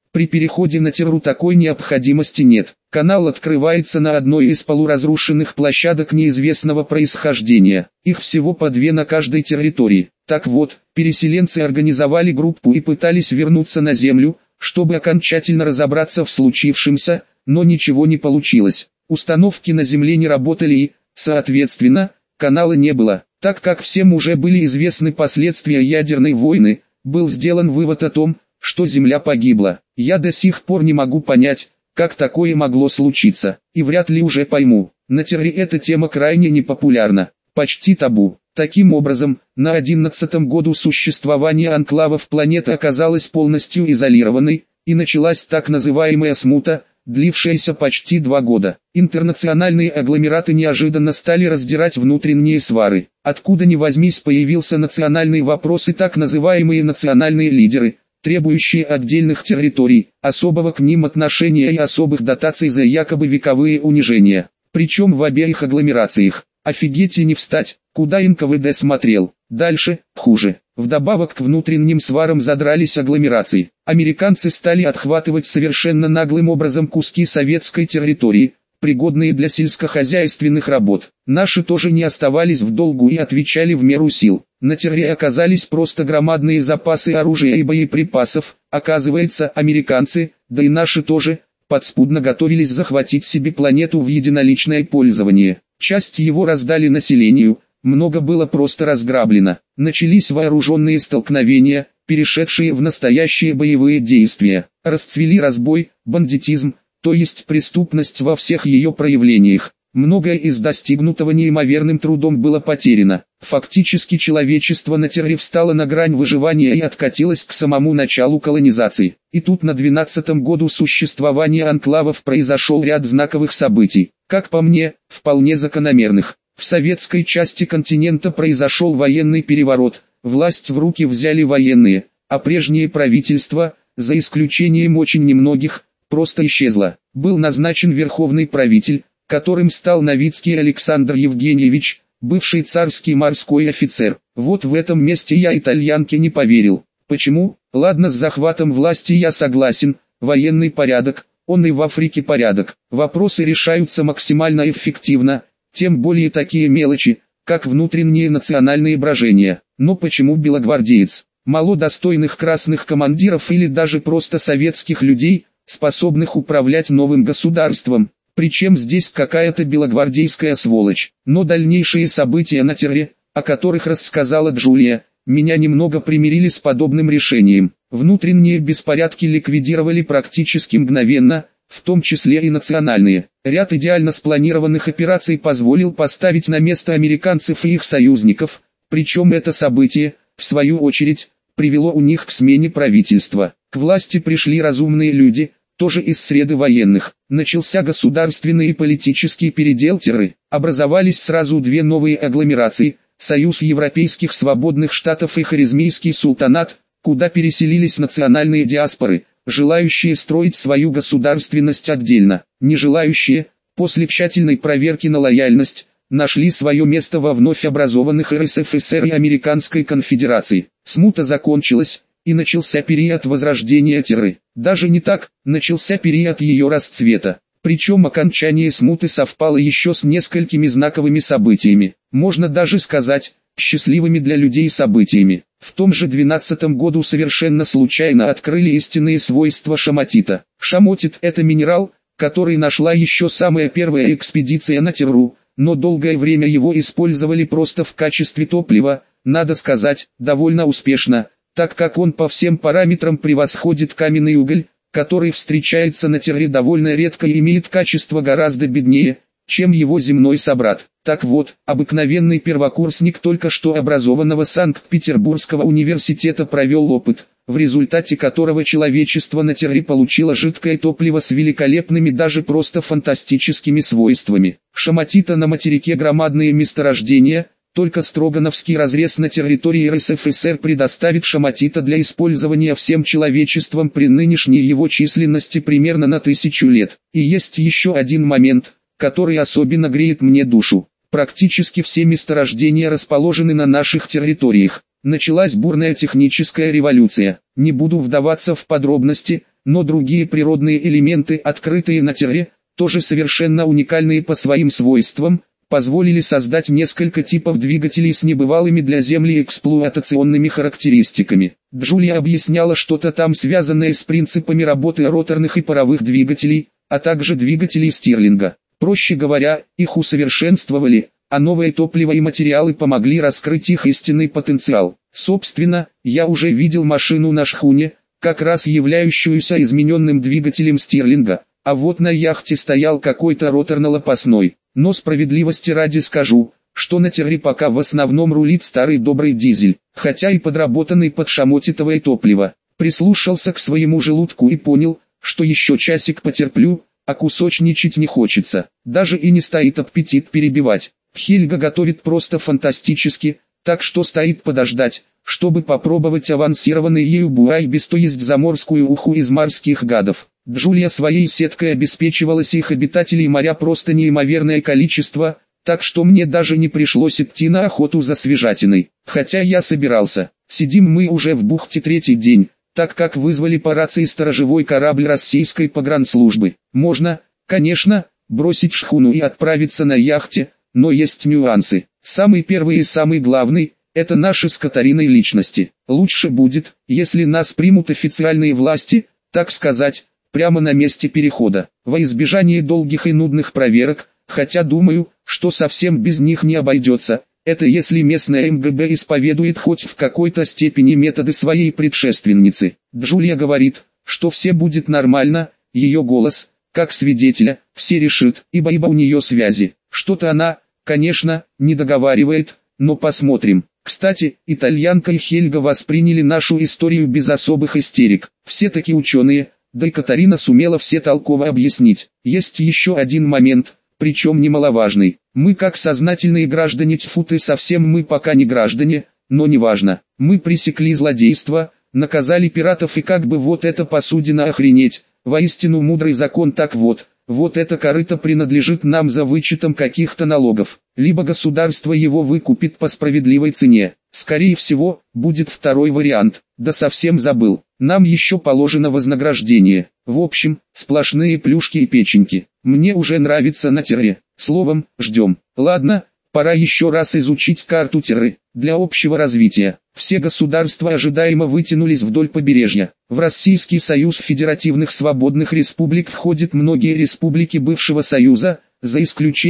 [SPEAKER 1] При переходе на Терру такой необходимости нет. Канал открывается на одной из полуразрушенных площадок неизвестного происхождения. Их всего по две на каждой территории. Так вот, переселенцы организовали группу и пытались вернуться на землю, чтобы окончательно разобраться в случившемся, но ничего не получилось. Установки на земле не работали и, соответственно, канала не было. Так как всем уже были известны последствия ядерной войны, был сделан вывод о том, что Земля погибла. Я до сих пор не могу понять, как такое могло случиться, и вряд ли уже пойму. На Терре эта тема крайне непопулярна, почти табу. Таким образом, на 11-м году существования анклавов планета оказалась полностью изолированной, и началась так называемая смута, длившаяся почти 2 года. Интернациональные агломераты неожиданно стали раздирать внутренние свары. Откуда ни возьмись появился национальный вопрос и так называемые национальные лидеры, требующие отдельных территорий, особого к ним отношения и особых дотаций за якобы вековые унижения. Причем в обеих агломерациях. Офигеть и не встать, куда НКВД смотрел. Дальше, хуже. Вдобавок к внутренним сварам задрались агломерации. Американцы стали отхватывать совершенно наглым образом куски советской территории, пригодные для сельскохозяйственных работ. Наши тоже не оставались в долгу и отвечали в меру сил. На Терре оказались просто громадные запасы оружия и боеприпасов. Оказывается, американцы, да и наши тоже, подспудно готовились захватить себе планету в единоличное пользование. Часть его раздали населению, много было просто разграблено. Начались вооруженные столкновения, перешедшие в настоящие боевые действия. Расцвели разбой, бандитизм, то есть преступность во всех ее проявлениях. Многое из достигнутого неимоверным трудом было потеряно. Фактически человечество на Терре встало на грань выживания и откатилось к самому началу колонизации. И тут на 12-м году существования анклавов произошел ряд знаковых событий. Как по мне, вполне закономерных. В советской части континента произошел военный переворот, власть в руки взяли военные, а прежнее правительство, за исключением очень немногих, просто исчезло. Был назначен верховный правитель, которым стал Новицкий Александр Евгеньевич, бывший царский морской офицер. Вот в этом месте я итальянке не поверил. Почему? Ладно, с захватом власти я согласен, военный порядок, он и в Африке порядок. Вопросы решаются максимально эффективно, тем более такие мелочи, как внутренние национальные брожения. Но почему белогвардеец? Мало достойных красных командиров или даже просто советских людей, способных управлять новым государством. Причем здесь какая-то белогвардейская сволочь. Но дальнейшие события на Терре, о которых рассказала Джулия, меня немного примирили с подобным решением. Внутренние беспорядки ликвидировали практически мгновенно, в том числе и национальные. Ряд идеально спланированных операций позволил поставить на место американцев и их союзников, причем это событие, в свою очередь, привело у них к смене правительства. К власти пришли разумные люди, тоже из среды военных. Начался государственный и политический передел Терры. Образовались сразу две новые агломерации, Союз Европейских Свободных Штатов и Хорезмийский Султанат, куда переселились национальные диаспоры, желающие строить свою государственность отдельно. Не желающие, после тщательной проверки на лояльность, нашли свое место во вновь образованных РСФСР и Американской конфедерации. Смута закончилась, и начался период возрождения Терры. Даже не так, начался период ее расцвета. Причем окончание смуты совпало еще с несколькими знаковыми событиями. Можно даже сказать, счастливыми для людей событиями. В том же 12-м году совершенно случайно открыли истинные свойства шамотита. Шамотит – это минерал, который нашла еще самая первая экспедиция на Терру, но долгое время его использовали просто в качестве топлива, надо сказать, довольно успешно, так как он по всем параметрам превосходит каменный уголь, который встречается на Терре довольно редко и имеет качество гораздо беднее, чем его земной собрат. Так вот, обыкновенный первокурсник только что образованного Санкт-Петербургского университета провел опыт, в результате которого человечество на Терре получило жидкое топливо с великолепными даже просто фантастическими свойствами. Шамотита на материке громадные месторождения, только Строгановский разрез на территории РСФСР предоставит шамотита для использования всем человечеством при нынешней его численности примерно на 1000 лет. И есть еще один момент, который особенно греет мне душу. Практически все месторождения расположены на наших территориях. Началась бурная техническая революция. Не буду вдаваться в подробности, но другие природные элементы, открытые на Терре, тоже совершенно уникальные по своим свойствам, позволили создать несколько типов двигателей с небывалыми для Земли эксплуатационными характеристиками. Джулия объясняла что-то там связанное с принципами работы роторных и паровых двигателей, а также двигателей Стирлинга. Проще говоря, их усовершенствовали, а новые топлива и материалы помогли раскрыть их истинный потенциал. Собственно, я уже видел машину на шхуне, как раз являющуюся измененным двигателем Стирлинга, а вот на яхте стоял какой-то роторно-лопастной. Но справедливости ради скажу, что на Терре пока в основном рулит старый добрый дизель, хотя и подработанный под шамотитовое топливо. Прислушался к своему желудку и понял, что еще часик потерплю, а кусочничать не хочется. Даже и не стоит аппетит перебивать. Хельга готовит просто фантастически, так что стоит подождать, чтобы попробовать авансированный ею бурайбис, то есть заморскую уху из морских гадов. Джулия своей сеткой обеспечивала их обитателей моря просто неимоверное количество, так что мне даже не пришлось идти на охоту за свежатиной. Хотя я собирался. Сидим мы уже в бухте третий день, так как вызвали по рации сторожевой корабль российской погранслужбы. Можно, конечно, бросить шхуну и отправиться на яхте, но есть нюансы. Самый первый и самый главный – это наши с Катариной личности. Лучше будет, если нас примут официальные власти, так сказать, прямо на месте перехода, во избежание долгих и нудных проверок, хотя думаю, что совсем без них не обойдется, это если местная МГБ исповедует хоть в какой-то степени методы своей предшественницы. Джулия говорит, что все будет нормально, ее голос, как свидетеля, все решит, ибо у нее связи. Что-то она, конечно, не договаривает, но посмотрим. Кстати, итальянка и Хельга восприняли нашу историю без особых истерик. Все таки ученые, да и Катарина сумела все толково объяснить. Есть еще один момент, причем немаловажный. Мы как сознательные граждане, тьфу ты, совсем мы пока не граждане, но неважно. Мы пресекли злодейство, наказали пиратов и как бы вот эта посудина, охренеть, воистину мудрый закон. Так вот это корыто принадлежит нам за вычетом каких-то налогов. Либо государство его выкупит по справедливой цене. Скорее всего, будет второй вариант. Да совсем забыл. Нам еще положено вознаграждение. В общем, сплошные плюшки и печеньки. Мне уже нравится на Терре. Словом, ждем. Ладно, пора еще раз изучить карту Терры. Для общего развития. Все государства ожидаемо вытянулись вдоль побережья. В Российский Союз Федеративных Свободных Республик входят многие республики бывшего Союза, за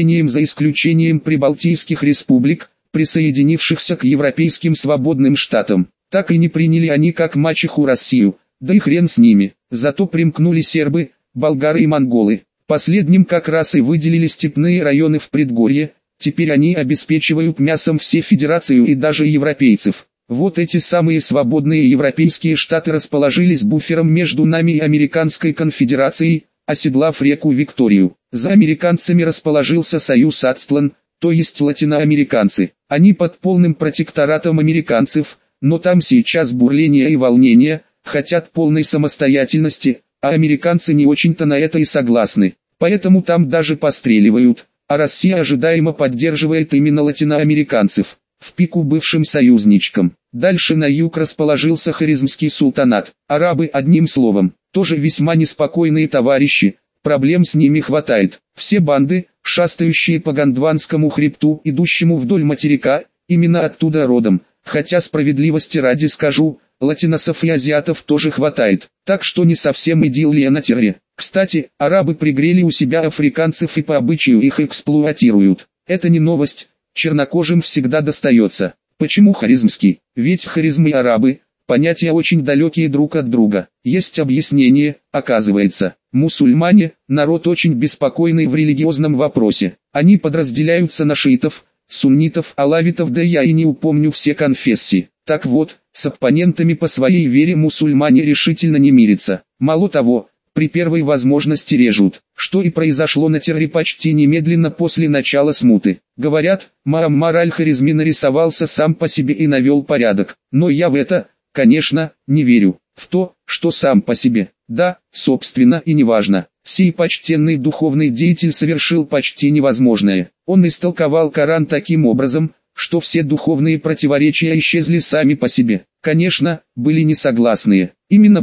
[SPEAKER 1] исключением прибалтийских республик, присоединившихся к Европейским свободным штатам. Так и не приняли они как мачеху Россию, да и хрен с ними. Зато примкнули сербы, болгары и монголы. Последним как раз и выделили степные районы в предгорье. Теперь они обеспечивают мясом все федерацию и даже европейцев. Вот эти самые свободные европейские штаты расположились буфером между нами и Американской конфедерацией, оседлав реку Викторию. За американцами расположился Союз Ацтлан, то есть латиноамериканцы. Они под полным протекторатом американцев, но там сейчас бурление и волнение, хотят полной самостоятельности, а американцы не очень-то на это и согласны. Поэтому там даже постреливают, а Россия ожидаемо поддерживает именно латиноамериканцев, в пику бывшим союзничкам. Дальше на юг расположился Хорезмский султанат. Арабы, одним словом, тоже весьма неспокойные товарищи, проблем с ними хватает. Все банды, шастающие по Гондванскому хребту, идущему вдоль материка, именно оттуда родом, хотя справедливости ради скажу, латиносов и азиатов тоже хватает, так что не совсем идиллия на Терре. Кстати, арабы пригрели у себя африканцев и по обычаю их эксплуатируют. Это не новость, чернокожим всегда достается. Почему хорезмский? Ведь хорезм и арабы – понятия очень далекие друг от друга. Есть объяснение, оказывается. Мусульмане – народ очень беспокойный в религиозном вопросе. Они подразделяются на шиитов, суннитов, алавитов, да я и не упомню все конфессии. Так вот, с оппонентами по своей вере мусульмане решительно не мирятся. Мало того, при первой возможности режут, что и произошло на Терре почти немедленно после начала смуты. Говорят, Муаммар аль-Хорезми нарисовался сам по себе и навел порядок. Но я в это, конечно, не верю. В то, что сам по себе. Да, собственно и неважно. Сей почтенный духовный деятель совершил почти невозможное. Он истолковал Коран таким образом, что все духовные противоречия исчезли сами по себе. Конечно, были несогласные. Именно были.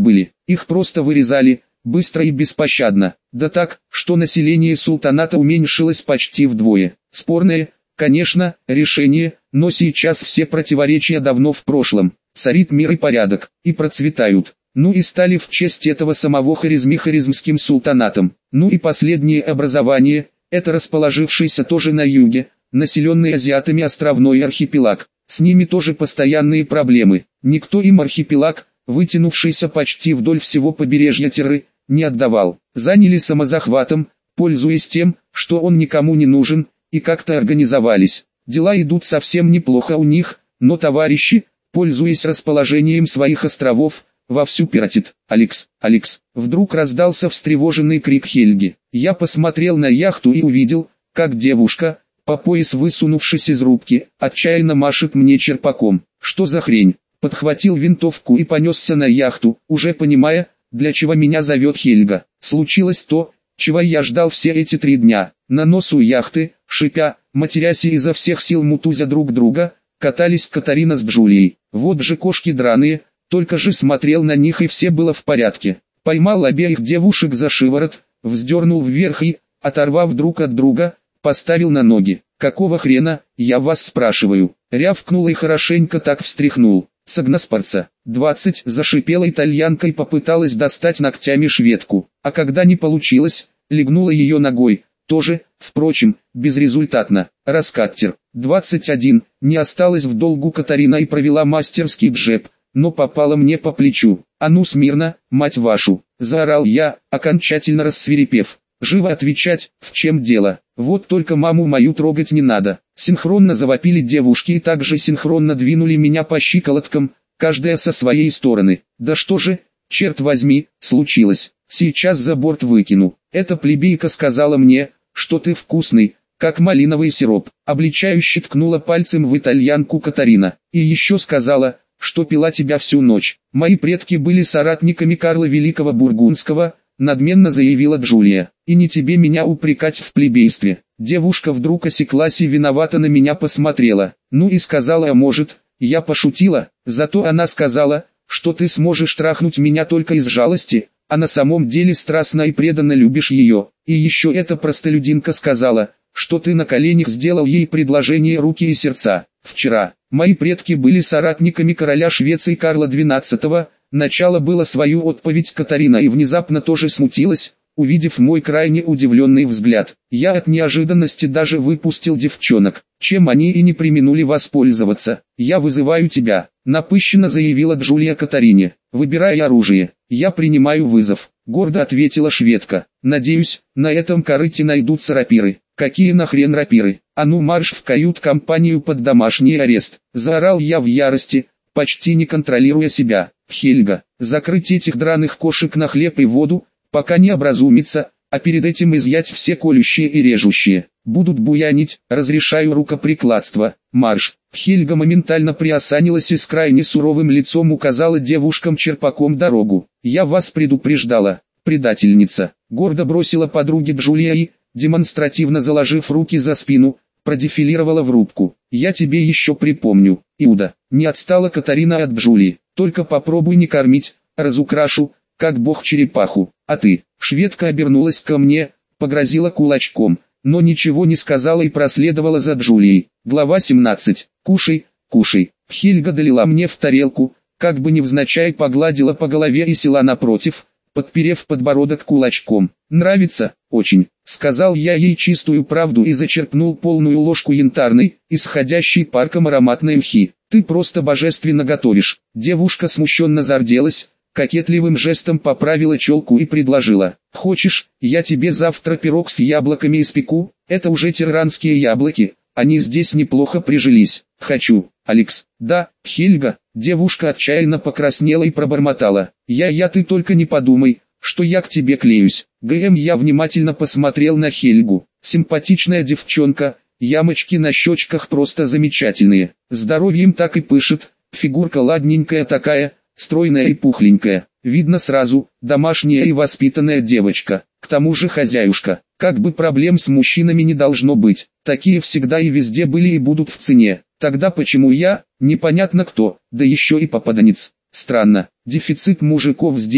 [SPEAKER 1] Их просто вырезали, быстро и беспощадно. Да так, что население султаната уменьшилось почти вдвое. Спорное, конечно, решение, но сейчас все противоречия давно в прошлом. Царит мир и порядок, и процветают. Ну и стали в честь этого самого харизмским султанатом. Ну и последнее образование, это расположившийся тоже на юге, населенный азиатами островной архипелаг. С ними тоже постоянные проблемы. Никто им архипелаг, вытянувшийся почти вдоль всего побережья Терры, не отдавал. Заняли самозахватом, пользуясь тем, что он никому не нужен, и как-то организовались. Дела идут совсем неплохо у них, но товарищи, пользуясь расположением своих островов, вовсю пиратит. «Алекс, Алекс!» Вдруг раздался встревоженный крик Хельги. Я посмотрел на яхту и увидел, как девушка, по пояс высунувшись из рубки, отчаянно машет мне черпаком. Что за хрень? Подхватил винтовку и понесся на яхту, уже понимая, для чего меня зовет Хельга. Случилось то, чего я ждал все эти 3 дня. На носу яхты, шипя, матерясь и изо всех сил мутузя друг друга, катались Катарина с Джулией. Вот же кошки драные, только же смотрел на них и все было в порядке. Поймал обеих девушек за шиворот, вздернул вверх и, оторвав друг от друга, поставил на ноги. «Какого хрена, я вас спрашиваю?» Рявкнул и хорошенько так встряхнул. «Согнаспарца!» 20 зашипела итальянка и попыталась достать ногтями шведку, а когда не получилось, легнула ее ногой, тоже, впрочем, безрезультатно. Раскаттер. 21, не осталось в долгу Катарина и провела мастерский джеб, но попала мне по плечу. «А ну смирно, мать вашу!» – заорал я, окончательно рассвирепев. «Живо отвечать, в чем дело? Вот только маму мою трогать не надо». Синхронно завопили девушки и также синхронно двинули меня по щиколоткам, каждая со своей стороны. Да что же, черт возьми, случилось? Сейчас за борт выкину. Эта плебейка сказала мне, что ты вкусный, как малиновый сироп. Обличающе ткнула пальцем в итальянку Катарина. И еще сказала, что пила тебя всю ночь. Мои предки были соратниками Карла Великого Бургундского, надменно заявила Джулия. И не тебе меня упрекать в плебействе. Девушка вдруг осеклась и виновато на меня посмотрела. Ну и сказала, а может, я пошутила, зато она сказала, что ты сможешь трахнуть меня только из жалости, а на самом деле страстно и преданно любишь ее. И еще эта простолюдинка сказала, что ты на коленях сделал ей предложение руки и сердца. Вчера, мои предки были соратниками короля Швеции Карла XII, начало было свою отповедь Катарина и внезапно тоже смутилась, увидев мой крайне удивленный взгляд. Я от неожиданности даже выпустил девчонок, чем они и не преминули воспользоваться. «Я вызываю тебя», — напыщенно заявила Джулия Катарине. «Выбирай оружие, я принимаю вызов», — гордо ответила шведка. «Надеюсь, на этом корыте найдутся рапиры». «Какие нахрен рапиры? А ну марш в кают-компанию под домашний арест», — заорал я в ярости, почти не контролируя себя. «Хельга, закрыть этих драных кошек на хлеб и воду, пока не образумится, а перед этим изъять все колющие и режущие. Будут буянить, разрешаю рукоприкладство. Марш!» Хельга моментально приосанилась и с крайне суровым лицом указала девушкам черпаком дорогу. «Я вас предупреждала, предательница!» Гордо бросила подруге Джулия и, демонстративно заложив руки за спину, продефилировала в рубку. «Я тебе еще припомню, Иуда!» Не отстала Катарина от Джулии. «Только попробуй не кормить, разукрашу, как бог черепаху. А ты?» Шведка обернулась ко мне, погрозила кулачком, но ничего не сказала и проследовала за Джулией. Глава 17. «Кушай, кушай». Хельга долила мне в тарелку, как бы невзначай погладила по голове и села напротив, подперев подбородок кулачком. «Нравится? Очень», — сказал я ей чистую правду и зачерпнул полную ложку янтарной, исходящей парком ароматной ухи. «Ты просто божественно готовишь». Девушка смущенно зарделась, кокетливым жестом поправила челку и предложила: «Хочешь, я тебе завтра пирог с яблоками испеку? Это уже терранские яблоки, они здесь неплохо прижились». «Хочу, Алекс». «Да, Хельга». Девушка отчаянно покраснела и пробормотала: «Я ты только не подумай, что я к тебе клеюсь». Я внимательно посмотрел на Хельгу. Симпатичная девчонка, ямочки на щечках просто замечательные. Здоровьем так и пышет, фигурка ладненькая такая, стройная и пухленькая. Видно сразу, домашняя и воспитанная девочка. К тому же хозяюшка. Как бы проблем с мужчинами не должно быть. Такие всегда и везде были и будут в цене. Тогда почему я, непонятно кто, да еще и попаданец. Странно, дефицит мужиков здесь,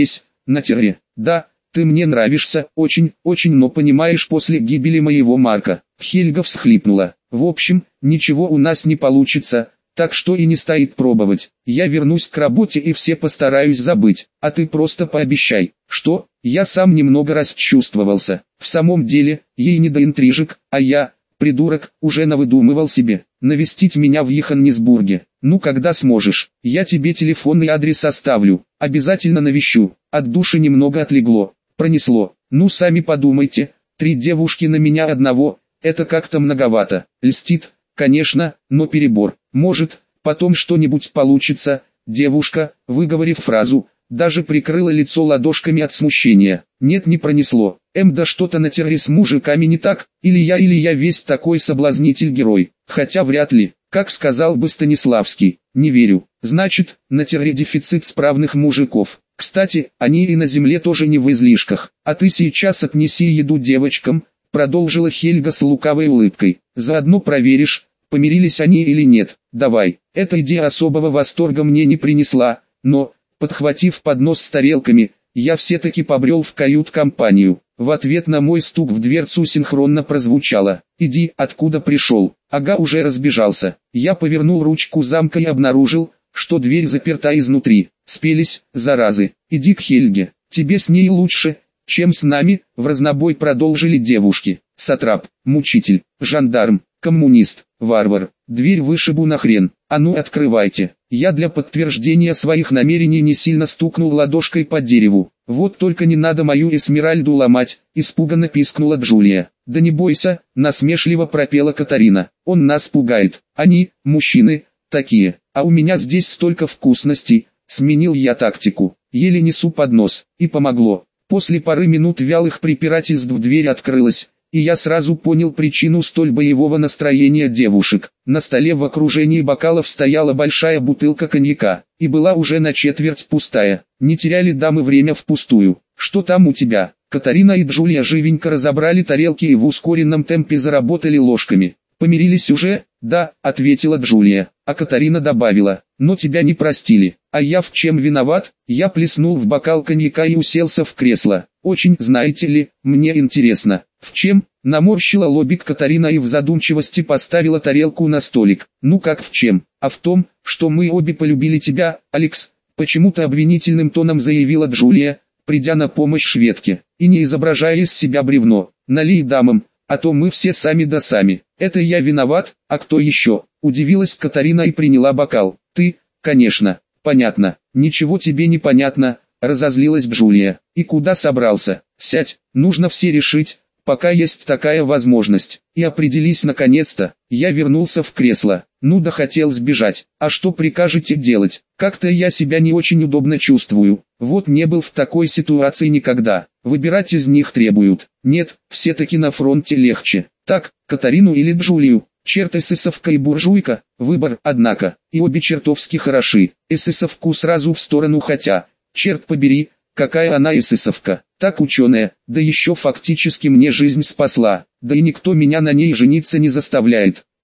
[SPEAKER 1] на терре. Да, ты мне нравишься, очень, очень, но понимаешь, после гибели моего Марка. Хельга всхлипнула. В общем, ничего у нас не получится, так что и не стоит пробовать. Я вернусь к работе и все постараюсь забыть, а ты просто пообещай, что, я сам немного расчувствовался. В самом деле, ей не до интрижек, а я, придурок, уже навыдумывал себе, навестить меня в Йоханнесбурге. Ну когда сможешь, я тебе телефонный адрес оставлю, обязательно навещу. От души немного отлегло, пронесло. Ну сами подумайте, 3 девушки на меня одного, это как-то многовато. Льстит, конечно, но перебор. Может, потом что-нибудь получится. Девушка, выговорив фразу, даже прикрыла лицо ладошками от смущения. Нет, не пронесло. Да что-то на терре с мужиками не так, или я весь такой соблазнитель-герой. Хотя вряд ли, как сказал бы Станиславский, не верю. Значит, на терре дефицит справных мужиков. Кстати, они и на земле тоже не в излишках. А ты сейчас отнеси еду девочкам, продолжила Хельга с лукавой улыбкой. Заодно проверишь, помирились они или нет. Давай. Эта идея особого восторга мне не принесла, но, подхватив поднос с тарелками, я все-таки побрел в кают-компанию. В ответ на мой стук в дверцу синхронно прозвучало: «Иди, откуда пришел». Ага, уже разбежался. Я повернул ручку замка и обнаружил, что дверь заперта изнутри. Спелись, заразы. Иди к Хельге, тебе с ней лучше, чем с нами, в разнобой продолжили девушки. Сатрап, мучитель, жандарм, коммунист, варвар. Дверь вышибу нахрен. А ну открывайте. Я для подтверждения своих намерений не сильно стукнул ладошкой по дереву. Вот только не надо мою Эсмеральду ломать, испуганно пискнула Джулия. Да не бойся, насмешливо пропела Катарина. Он нас пугает. Они, мужчины, такие. А у меня здесь столько вкусностей. Сменил я тактику. Еле несу поднос. И помогло. После пары минут вялых препирательств дверь открылась, и я сразу понял причину столь боевого настроения девушек. На столе в окружении бокалов стояла большая бутылка коньяка, и была уже на четверть пустая. Не теряли дамы время впустую. «Что там у тебя?» Катарина и Джулия живенько разобрали тарелки и в ускоренном темпе заработали ложками. «Помирились уже?» «Да», — ответила Джулия, а Катарина добавила: «но тебя не простили». «А я в чем виноват?» Я плеснул в бокал коньяка и уселся в кресло. «Очень, знаете ли, мне интересно». «В чем?» — наморщила лобик Катарина и в задумчивости поставила тарелку на столик. «Ну как в чем? А в том, что мы обе полюбили тебя, Алекс», — почему-то обвинительным тоном заявила Джулия, придя на помощь шведке, и не изображая из себя бревно. «Налей дамам, а то мы все сами да сами». «Это я виноват, а кто еще?» — удивилась Катарина и приняла бокал. «Ты, конечно». «Понятно, ничего тебе не понятно», — разозлилась Джулия. «И куда собрался? Сядь, нужно все решить, пока есть такая возможность. И определись наконец-то». Я вернулся в кресло. Ну да, хотел сбежать. А что прикажете делать? Как-то я себя не очень удобно чувствую. Вот не был в такой ситуации никогда. Выбирать из них требуют. Нет, все-таки на фронте легче. Так, Катарину или Джулию? Черт, эсэсовка и буржуйка, выбор, однако, и обе чертовски хороши. Эсэсовку сразу в сторону, хотя, черт побери, какая она эсэсовка, так ученая, да еще фактически мне жизнь спасла, да и никто меня на ней жениться не заставляет.